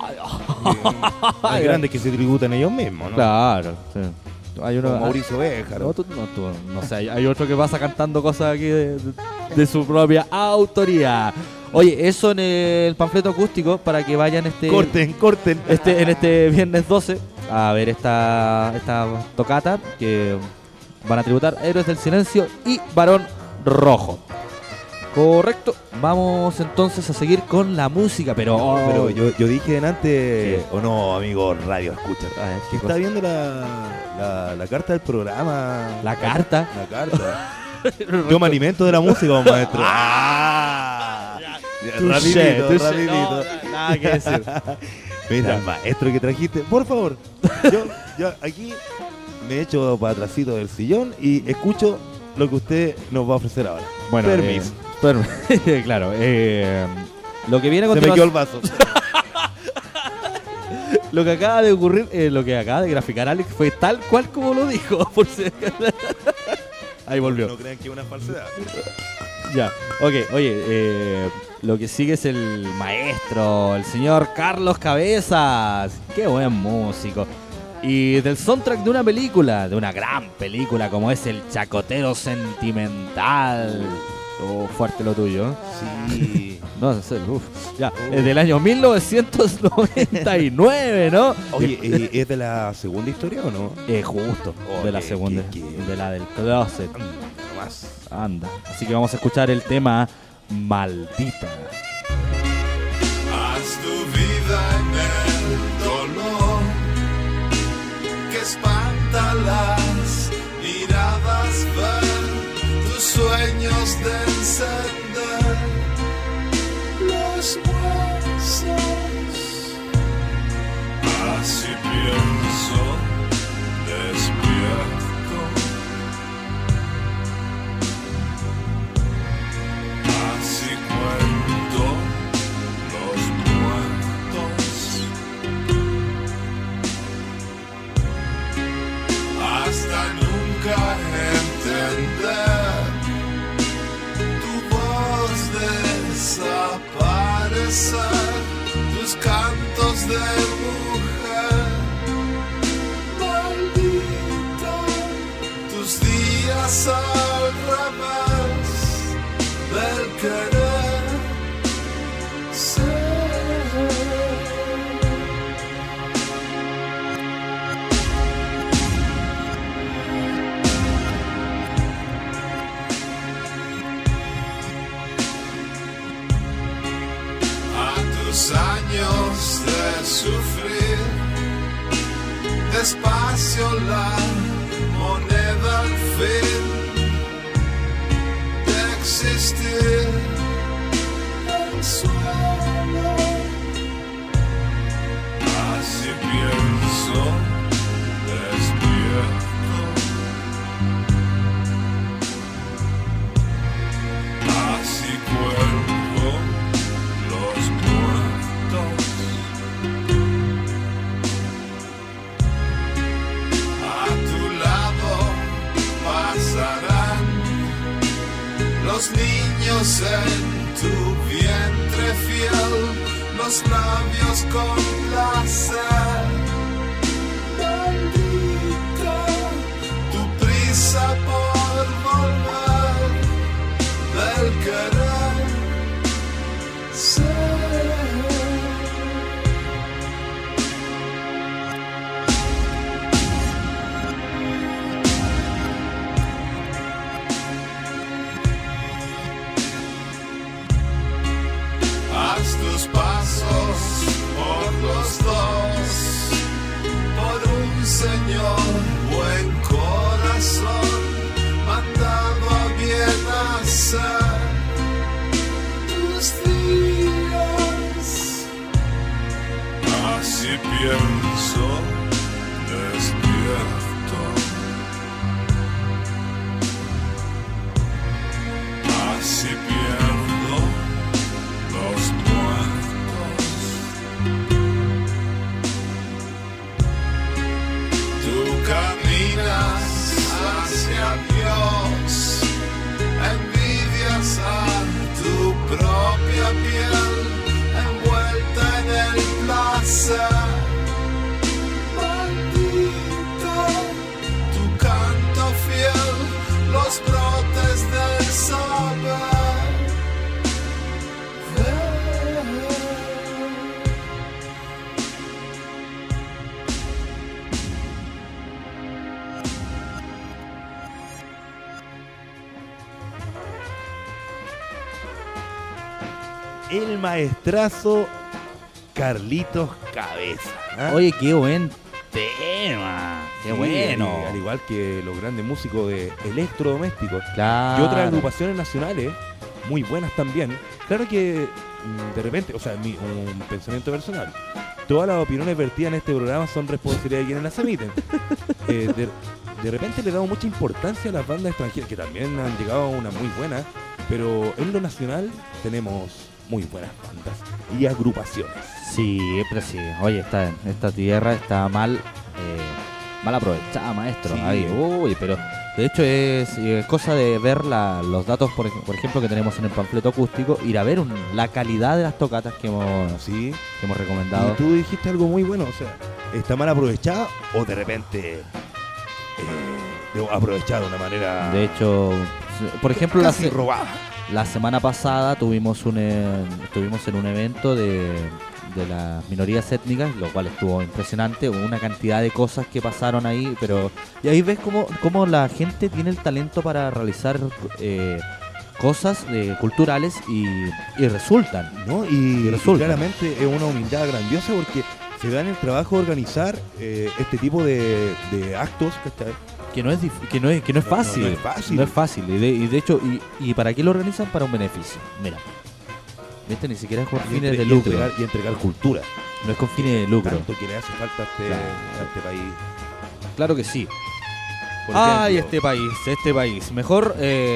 Hay grandes que se tributan ellos mismos, ¿no? Claro, sí. Hay uno, Mauricio Béjaro. No sé, hay otro que pasa cantando cosas aquí de su propia autoría. Oye, eso en el panfleto acústico para que vayan corten en este viernes 12 a ver esta tocata que van a tributar Héroes del Silencio y Barón Rojo. Correcto. Vamos entonces a seguir con la música, pero yo dije delante, o no, amigo Radio Escucha, que está viendo la carta del programa. ¿La carta? La carta. Yo me alimento de la música, maestro. Rapidito. No, nada que decir. Mira, el maestro que trajiste, por favor. Yo aquí me echo para atrásito del sillón y escucho lo que usted nos va a ofrecer ahora. Bueno, permiso. Claro, lo que viene a continuación. Se me quedó el vaso. Lo que acaba de ocurrir, lo que acaba de graficar Alex fue tal cual como lo dijo. Ahí volvió. No crean que es una falsedad. Ya, ok, oye, lo que sigue es el maestro, el señor Carlos Cabezas. Qué buen músico. Y del soundtrack de una película, de una gran película como es El Chacotero Sentimental. Fuerte lo tuyo. Sí. No, es del año 1999, ¿no? Oye, ¿es de la segunda historia o no? Justo, de la segunda, de la del closet. Más. Anda. Así que vamos a escuchar el tema Maldita. Haz tu vida en el dolor que espanta las miradas, ver tus sueños de encender los huesos. Así pienso despierto. Así cuento los muertos. Hasta nunca entender tu voz desaparecer, tus cantos de mujer maldita, tus días al revés del querer ser. A tus años de sufrir, despacio la moneda al fin de existir el suelo. Así pienso despierto. niños en tu vientre fiel, los labios con placer. Bendita tu prisa por volver del querer ser. Haz tus pasos por los dos, por un Señor buen corazón, mandado a bien hacer tus días. Así pienso, despierto. Así pierdo los muertos. Tú caminas hacia Dios, envidias a tu propia piel, envuelta en el placer. Maldita tu canto fiel, los brotes del saber. El maestrazo Carlitos Cabeza. ¿Ah? Oye, qué buen tema. Qué Sí, bueno. Al igual que los grandes músicos de electrodomésticos. Claro. Y otras agrupaciones nacionales, muy buenas también. Claro que de repente, o sea, un pensamiento personal, todas las opiniones vertidas en este programa son responsabilidad de quienes las emiten. De repente le damos mucha importancia a las bandas extranjeras, que también han llegado a una muy buena, pero en lo nacional tenemos muy buenas bandas y agrupaciones. Sí, pero sí. Oye, esta tierra está mal aprovechada, maestro. Sí. Ahí, uy, pero de hecho es cosa de ver los datos, por ejemplo, que tenemos en el panfleto acústico, ir a ver la calidad de las tocatas que hemos recomendado. Y tú dijiste algo muy bueno, o sea, ¿está mal aprovechada o de repente aprovechada de una manera... De hecho, por ejemplo, casi robada? La semana pasada estuvimos en un evento de las minorías étnicas, lo cual estuvo impresionante, hubo una cantidad de cosas que pasaron ahí, y ahí ves cómo la gente tiene el talento para realizar cosas culturales y resultan, ¿no? Y claramente es una humildad grandiosa porque se dan el trabajo de organizar este tipo de actos, ¿cachai? Que no es fácil. No es fácil. No es fácil. Y de hecho, ¿y para qué lo organizan? Para un beneficio. Mira. ¿Viste? Ni siquiera es con fines de lucro. Y entregar cultura. No es con fines de lucro. Tanto que le hace falta a este país. Claro que sí. Por Ay, ejemplo, este país. Mejor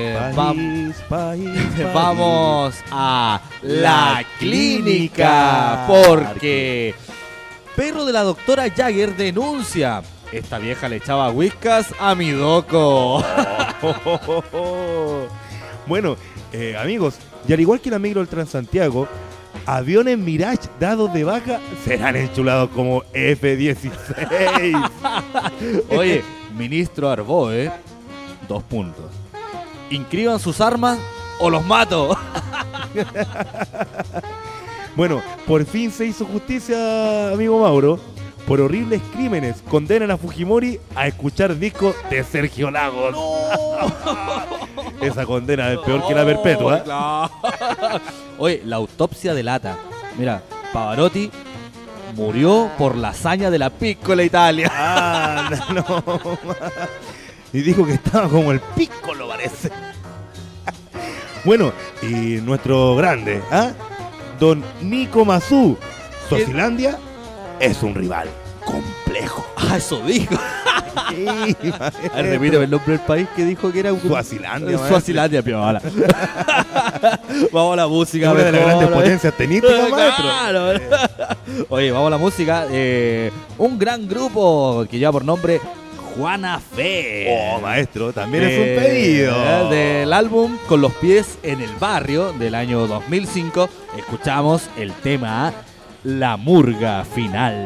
país. Vamos a la clínica. Porque perro de la doctora Jagger denuncia. Esta vieja le echaba whiskas a mi doco. Bueno, amigos, y al igual que la micro del Transantiago, aviones Mirage dados de baja serán enchulados como F-16. Oye, ministro Arboe, 2 puntos. Inscriban sus armas o los mato. Bueno, por fin se hizo justicia, amigo Mauro. Por horribles crímenes, condenan a Fujimori a escuchar discos de Sergio Lagos. ¡No! Esa condena es peor que la perpetua. Claro. Oye, la autopsia delata. Mira, Pavarotti murió por la hazaña de la Piccola Italia. Ah, no. Y dijo que estaba como el Piccolo, parece. Bueno, y nuestro grande, don Nico Mazú, Suazilandia es un rival complejo. Ah, eso dijo. Sí, repíteme el nombre del país que dijo que era un... Suazilandia. Suazilandia, piola. Vamos a la música. Una de las grandes potencias tenísticas, maestro. Claro. Oye, vamos a la música. Un gran grupo que lleva por nombre Juana Fe. Oh, maestro, también es un pedido. Del álbum Con los pies en el barrio del año 2005, escuchamos el tema La Murga Final.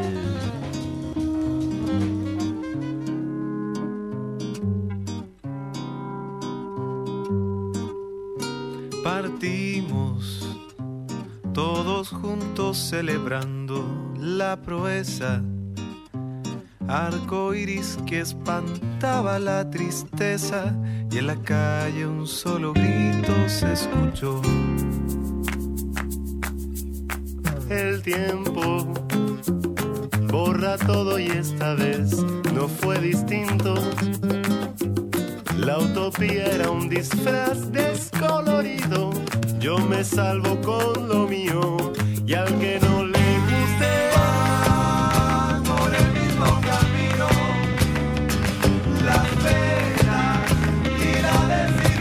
Partimos todos juntos celebrando la proeza, arco iris que espantaba la tristeza, y en la calle un solo grito se escuchó. El tiempo borra todo y esta vez no fue distinto. La utopía era un disfraz descolorido. Yo me salvo con lo mío, y al que no le guste va por el mismo camino. La pena y la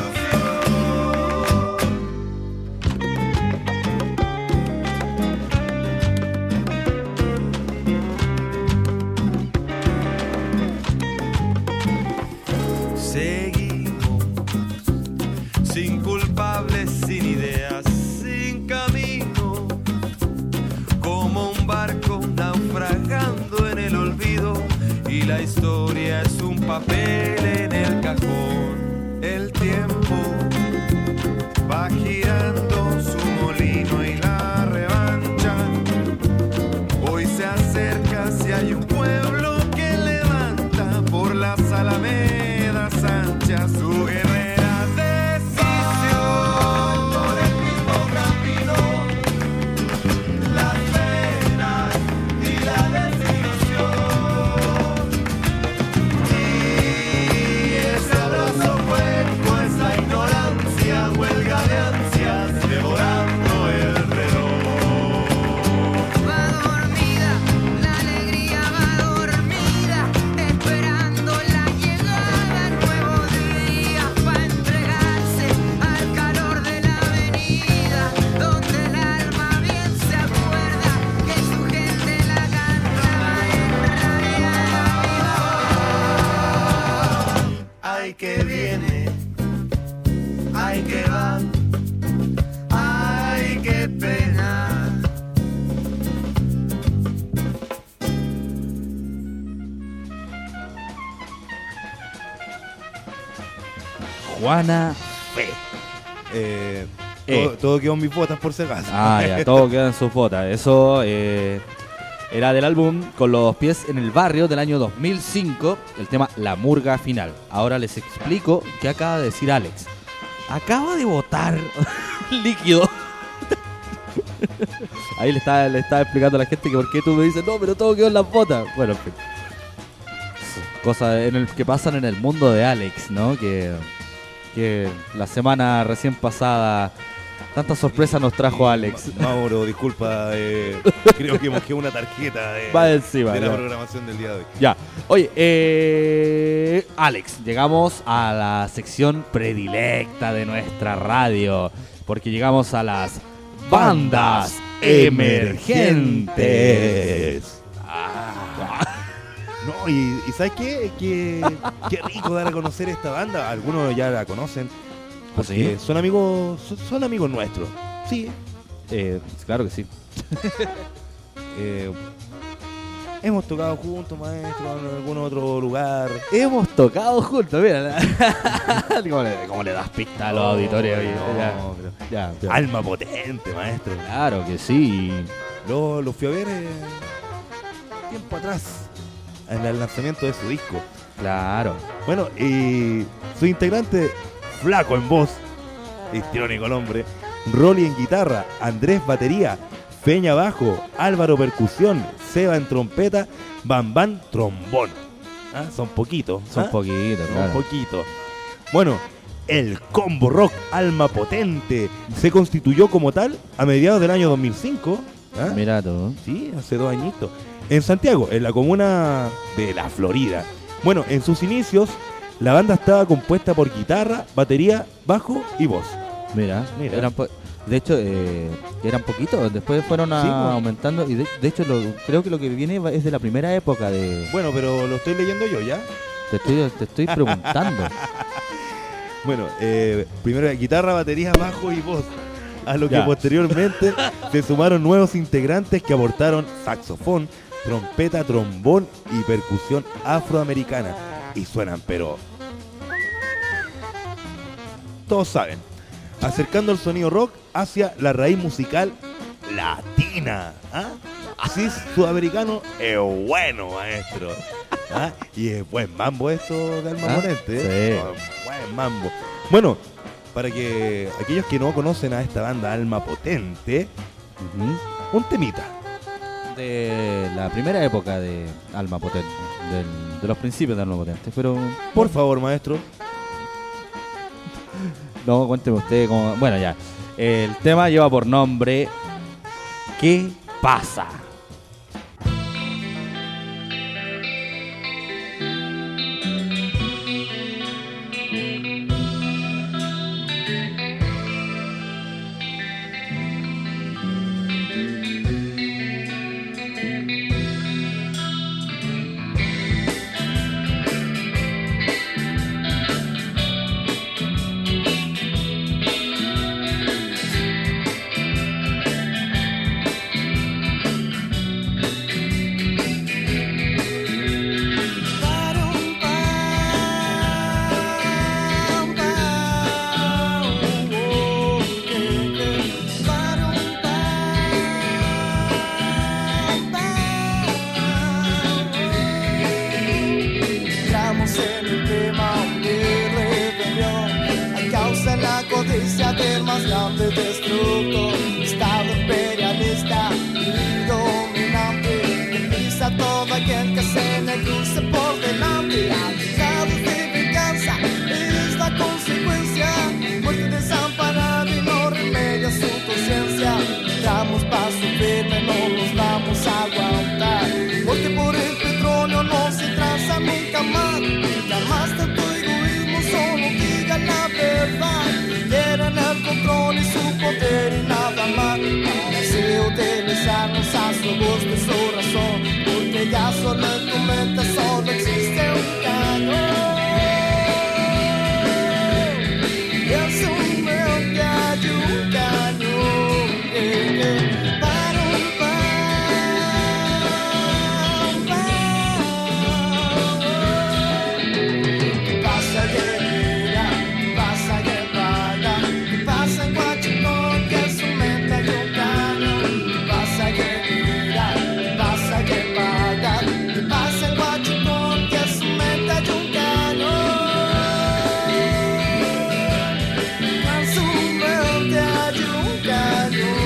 desilusión. Seguimos sin culpables, sin ideas, sin camino, como un barco naufragando en el olvido, y la historia es un papel en el cajón. El tiempo va girando su molino y la revancha hoy se acerca. Si hay un pueblo que levanta por las alamedas anchas su guerrera decisión, por el mismo camino, las penas y la desilusión, y ese abrazo hueco, esa ignorancia, huelga de ansias devorando el reloj. Va dormida, la alegría va dormida, esperando la llegada, nuevo día para entregarse al calor de la avenida, donde el alma bien se acuerda que su gente la cantaba en realidad. Ay, que viene, ay, que va, ay, qué pena. Juana Fe. Todo quedó en mis botas por si acaso. Ah, ya, todo queda en sus botas. Eso era del álbum Con los pies en el barrio del año 2005, el tema La Murga Final. Ahora les explico qué acaba de decir Alex. Acaba de botar líquido. Ahí le estaba explicando a la gente que por qué tú me dices, no, pero todo quedó en las botas. Bueno, en fin. Cosas que pasan en el mundo de Alex, ¿no? Que la semana recién pasada tanta sorpresa nos trajo Alex. Mauro, disculpa, creo que mojé una tarjeta Va encima, de la ya. programación del día de hoy. Ya, oye, Alex, llegamos a la sección predilecta de nuestra radio, porque llegamos a las bandas emergentes. No, y ¿sabes qué? Qué rico dar a conocer esta banda. Algunos ya la conocen. Porque ¿Sí? son amigos nuestros. Sí. Claro que sí. Hemos tocado juntos, maestro, en algún otro lugar. Hemos tocado juntos, mira. ¿Cómo le das pista a los auditores? Oye? Ya. Alma potente, maestro. Claro que sí. Lo fui a ver tiempo atrás, en el lanzamiento de su disco. Claro. Bueno, y su integrante, Flaco en voz, histriónico el hombre, Rolly en guitarra, Andrés batería, Peña bajo, Álvaro percusión, Seba en trompeta, Bambán trombón. Son poquitos. Son poquitos, claro. Son poquitos. Bueno, el combo rock Alma Potente se constituyó como tal a mediados del año 2005. Mira tú. Sí, hace 2 añitos. En Santiago, en la comuna de La Florida. Bueno, en sus inicios, la banda estaba compuesta por guitarra, batería, bajo y voz. Mira. De hecho, eran poquitos, después fueron aumentando. Y de hecho, creo que lo que viene es de la primera época de... Bueno, pero lo estoy leyendo yo ya. Te estoy preguntando. Bueno, primero guitarra, batería, bajo y voz. A lo que Ya. posteriormente se sumaron nuevos integrantes que aportaron saxofón, trompeta, trombón y percusión afroamericana. Y suenan, pero todos saben, acercando el sonido rock hacia la raíz musical latina. ¿Ah? Así sudamericano es bueno, maestro. ¿Ah? Y es buen mambo esto de Alma ¿Ah? Potente, ¿eh? Buen mambo. Bueno, para que aquellos que no conocen a esta banda Alma Potente, un temita. De la primera época de Alma Potente, de los principios de Alma Potente, pero... Por favor, maestro. No, cuénteme usted cómo... Bueno, ya. El tema lleva por nombre ¿Qué pasa? Entramos en el tema de rebelión a causa de la codicia del más grande destructor, Estado imperialista y dominante que pisa a todo aquel que se le cruce por delante. Alejados de venganza es la consecuencia, muerte desamparada y no remedia su conciencia. Damos paso firme, no nos vamos a aguantar, porque por el petróleo no se traza nunca más. Jamás tanto egoísmo, solo diga la verdad. Quieren el control y su poder y nada más, para así utilizarnos a su gusto y su razón, porque ya solo en tu mente solo existe un cañón. Y en su mente hay un cañón para un ¿qué pasa guerrilla? ¿Qué pasa guerrada? ¿Qué pasa en Huachicón? Que en su mente hay un cañón. ¿Qué pasa guerrilla? ¿Qué pasa guerrada? ¿Qué pasa en Huachicón? Que en su mente hay un cañón. En su mente hay un cañón.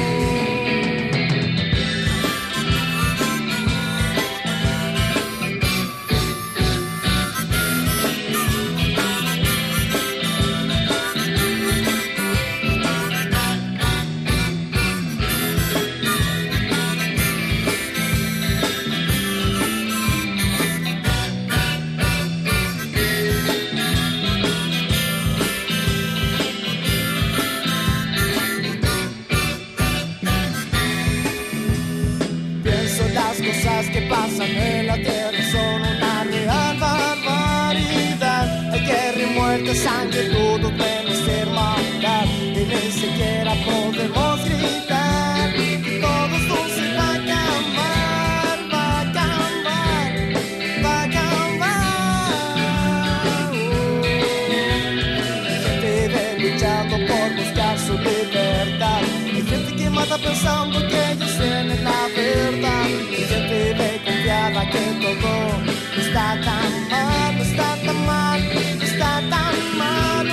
Pienso las cosas que pasan en la tierra son una real barbaridad. Hay guerra y muerte, sangre, todo pleno ser maldad. Y ni siquiera podemos gritar que todo esto se va a acabar, va a acabar, va a acabar. Hay gente vive luchando por buscar su libertad. Hay gente que mata pensando que ellos tienen la verdad. Hay gente ve confiada que todo no está tan mal, no está tan mal, no está tan mal.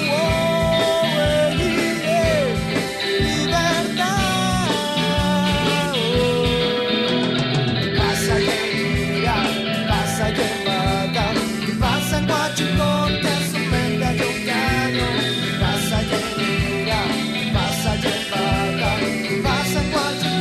Libertad. ¿Qué pasa guerrilla? ¿Qué pasa guerrada? ¿Qué pasa en Huachicón? Que en su mente hay un cañón. ¿Qué pasa guerrilla? ¿Qué pasa guerrada? ¿Qué pasa en Huachicón?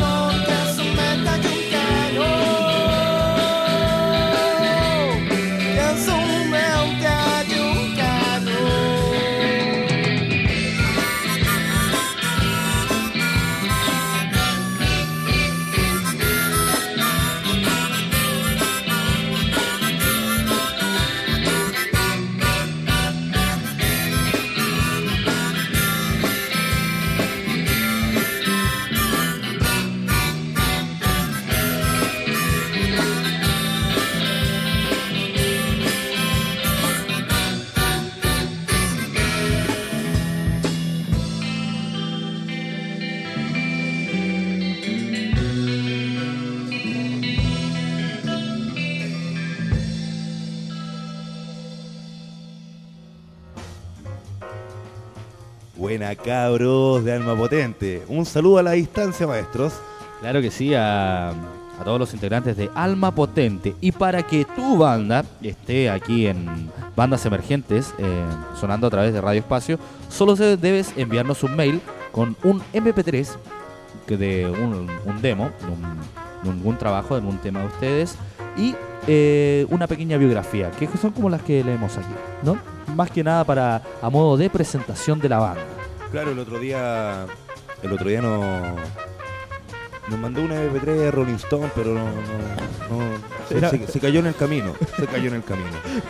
Buena, cabros de Alma Potente. Un saludo a la distancia, maestros. Claro que sí, a todos los integrantes de Alma Potente. Y para que tu banda esté aquí en Bandas Emergentes, sonando a través de Radio Espacio, solo debes enviarnos un mail con un MP3 de un demo, un trabajo de un tema de ustedes y una pequeña biografía, que son como las que leemos aquí, ¿no? Más que nada a modo de presentación de la banda. Claro, el otro día nos mandó una MP3 de Rolling Stone, pero se cayó en el camino. Se cayó en el camino.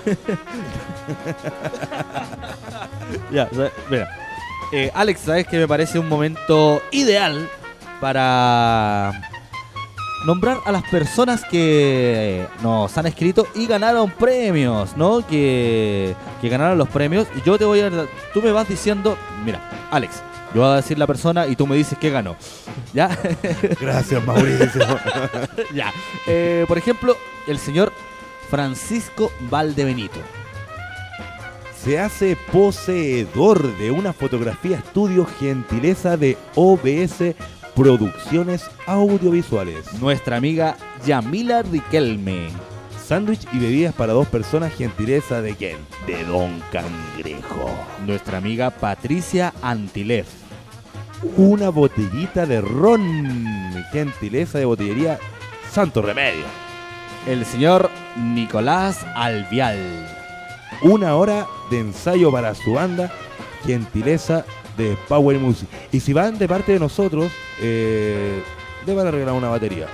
Ya, mira. Alex, ¿sabes que me parece un momento ideal para nombrar a las personas que nos han escrito y ganaron premios, ¿no? Que ganaron los premios. Y yo tú me vas diciendo, mira, Alex, yo voy a decir la persona y tú me dices que ganó. ¿Ya? Gracias, Mauricio. Ya. Por ejemplo, el señor Francisco Valdebenito. Se hace poseedor de una fotografía estudio gentileza de OBS Producciones Audiovisuales. Nuestra amiga Yamila Riquelme. Sándwich y bebidas para 2 personas, gentileza de ¿quién? De Don Cangrejo. Nuestra amiga Patricia Antilef. Una botellita de ron, gentileza de botillería Santo Remedio. El señor Nicolás Alvial. 1 hora de ensayo para su banda, gentileza de Power Music. Y si van de parte de nosotros, le van a regalar una batería.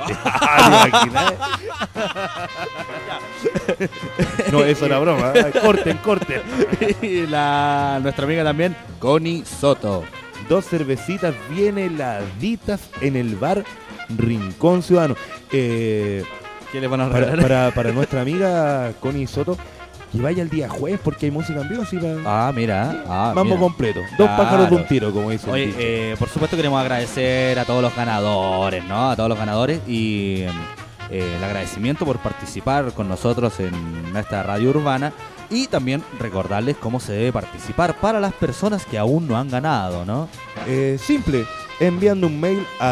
No, eso era broma. Corten. Y nuestra amiga también, Connie Soto. 2 cervecitas bien heladitas en el bar Rincón Ciudadano. ¿Qué le van a regalar? Para nuestra amiga Connie Soto, que vaya el día jueves porque hay música en vivo. Así mira. Mambo completo. 2 pájaros de un tiro, como dice. Oye, por supuesto queremos agradecer a todos los ganadores, ¿no? A todos los ganadores y el agradecimiento por participar con nosotros en esta radio urbana. Y también recordarles cómo se debe participar para las personas que aún no han ganado, ¿no? Simple, enviando un mail a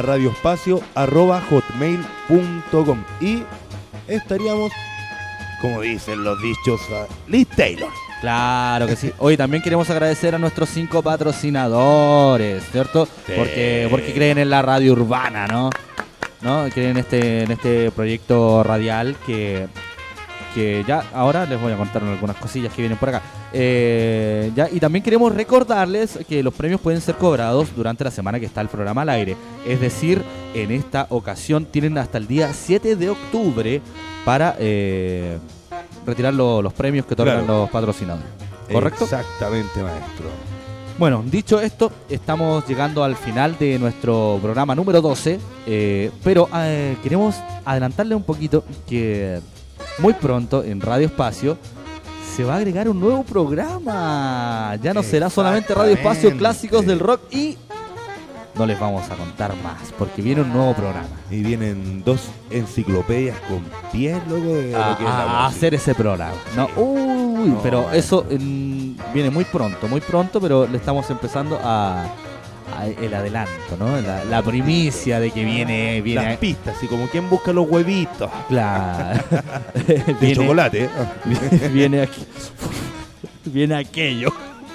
radioespacio@hotmail.com y estaríamos, como dicen los dichos, a Liz Taylor. Claro que sí. Hoy también queremos agradecer a nuestros 5 patrocinadores, ¿cierto? Sí. Porque creen en la radio urbana, ¿no? Creen en este proyecto radial que ya ahora les voy a contar algunas cosillas que vienen por acá. Y también queremos recordarles que los premios pueden ser cobrados durante la semana que está el programa al aire. Es decir, en esta ocasión tienen hasta el día 7 de octubre para retirar los premios que otorgan los patrocinadores. ¿Correcto? Exactamente, maestro. Bueno, dicho esto, estamos llegando al final de nuestro programa número 12, pero queremos adelantarle un poquito que muy pronto en Radio Espacio se va a agregar un nuevo programa. Ya no será solamente Radio Espacio Clásicos del Rock y no les vamos a contar más porque viene un nuevo programa. Y vienen 2 enciclopedias con pies, loco, de lo que es la hacer ese programa. Sí. No, pero eso viene muy pronto, pero le estamos empezando el adelanto, ¿no? La primicia de que viene las pistas, así como quien busca los huevitos. Claro. De chocolate. Viene aquello.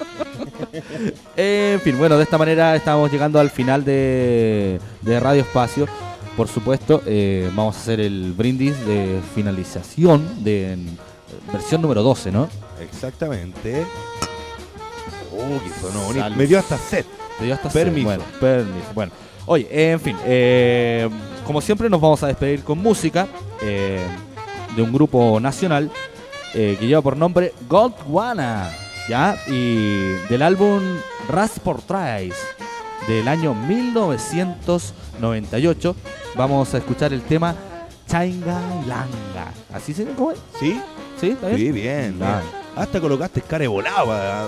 En fin, bueno, de esta manera estamos llegando al final de Radio Espacio. Por supuesto, vamos a hacer el brindis de finalización de versión número 12, ¿no? Exactamente. Que sonó bonito. Me dio hasta sed. Permiso. Bueno, oye, en fin, como siempre nos vamos a despedir con música de un grupo nacional que lleva por nombre Gondwana, ¿ya? Y del álbum Rasportrais del año 1998 vamos a escuchar el tema Chaingalanga. ¿Así se llama? ¿Sí? ¿Sí? ¿Está bien? Sí, bien. Hasta colocaste cara de volado.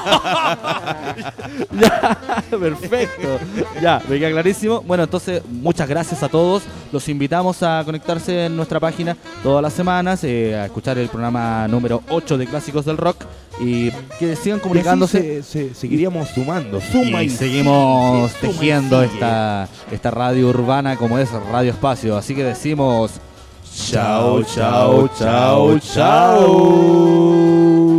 Ya, perfecto. Ya, me queda clarísimo. Bueno, entonces, muchas gracias a todos. Los invitamos a conectarse en nuestra página todas las semanas, a escuchar el programa número 8 de Clásicos del Rock. y que sigan comunicándose. Y así seguiríamos sumando. Y seguimos tejiendo esta radio urbana como es Radio Espacio. Así que decimos chao, chao, chao, chao.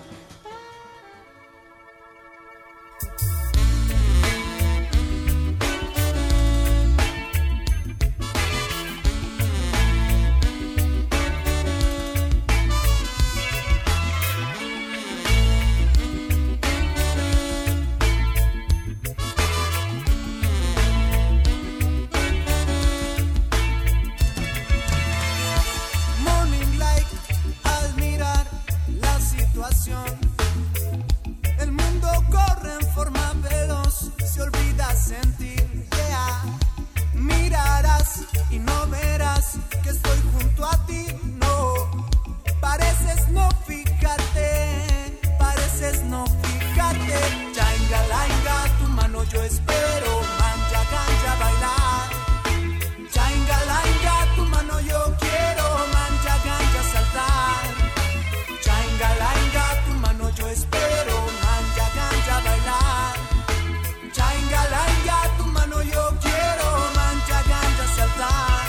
Morning light, al mirar la situación, el mundo corre en forma veloz, se olvida sentir, yeah. Mirarás y no verás que estoy junto a ti, no. Pareces no fijarte, pareces no fijarte. Changa, langa, tu mano yo espero, manja, ganja, bailar. Changa, langa, tu mano yo quiero, manja, ganja, saltar. Changa, langa, tu mano yo espero, manja, ganja, bailar. Changa, langa, tu mano yo quiero, manja, ganja, saltar.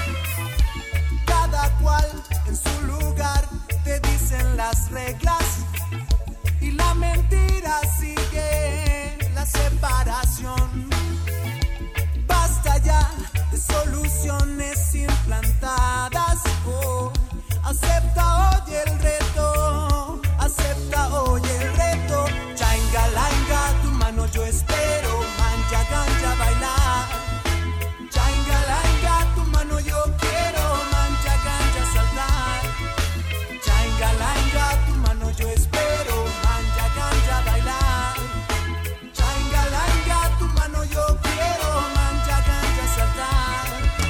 Cada cual en su lugar te dicen las reglas y la mentira sigue la separación. Basta ya de soluciones implantadas. Oh, acepta hoy el reto, acepta hoy el reto. Changa, langa, tu mano yo espero, manja, ganja, bailar. Changa, langa, tu mano yo quiero, manja, ganja, saltar. Changa, langa, tu mano yo espero, manja, ganja, bailar. Changa, langa, tu mano yo quiero, manja, ganja, saltar.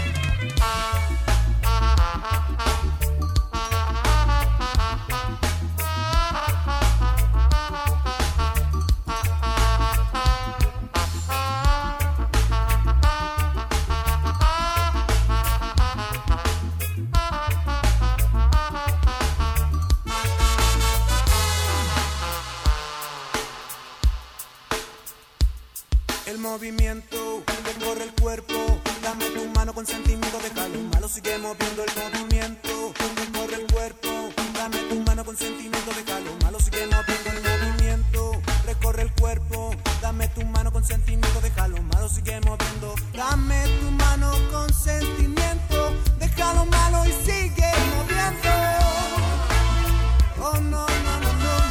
El movimiento recorre el cuerpo, dame tu mano con sentimiento, déjalo malo, sigue moviendo el movimiento. Recorre el cuerpo, dame tu mano con sentimiento, déjalo malo, sigue moviendo el movimiento. Recorre el cuerpo, dame tu mano con sentimiento, déjalo malo, sigue moviendo. Dame tu mano con sentimiento, déjalo malo y sigue moviendo. Oh no, no, no, no.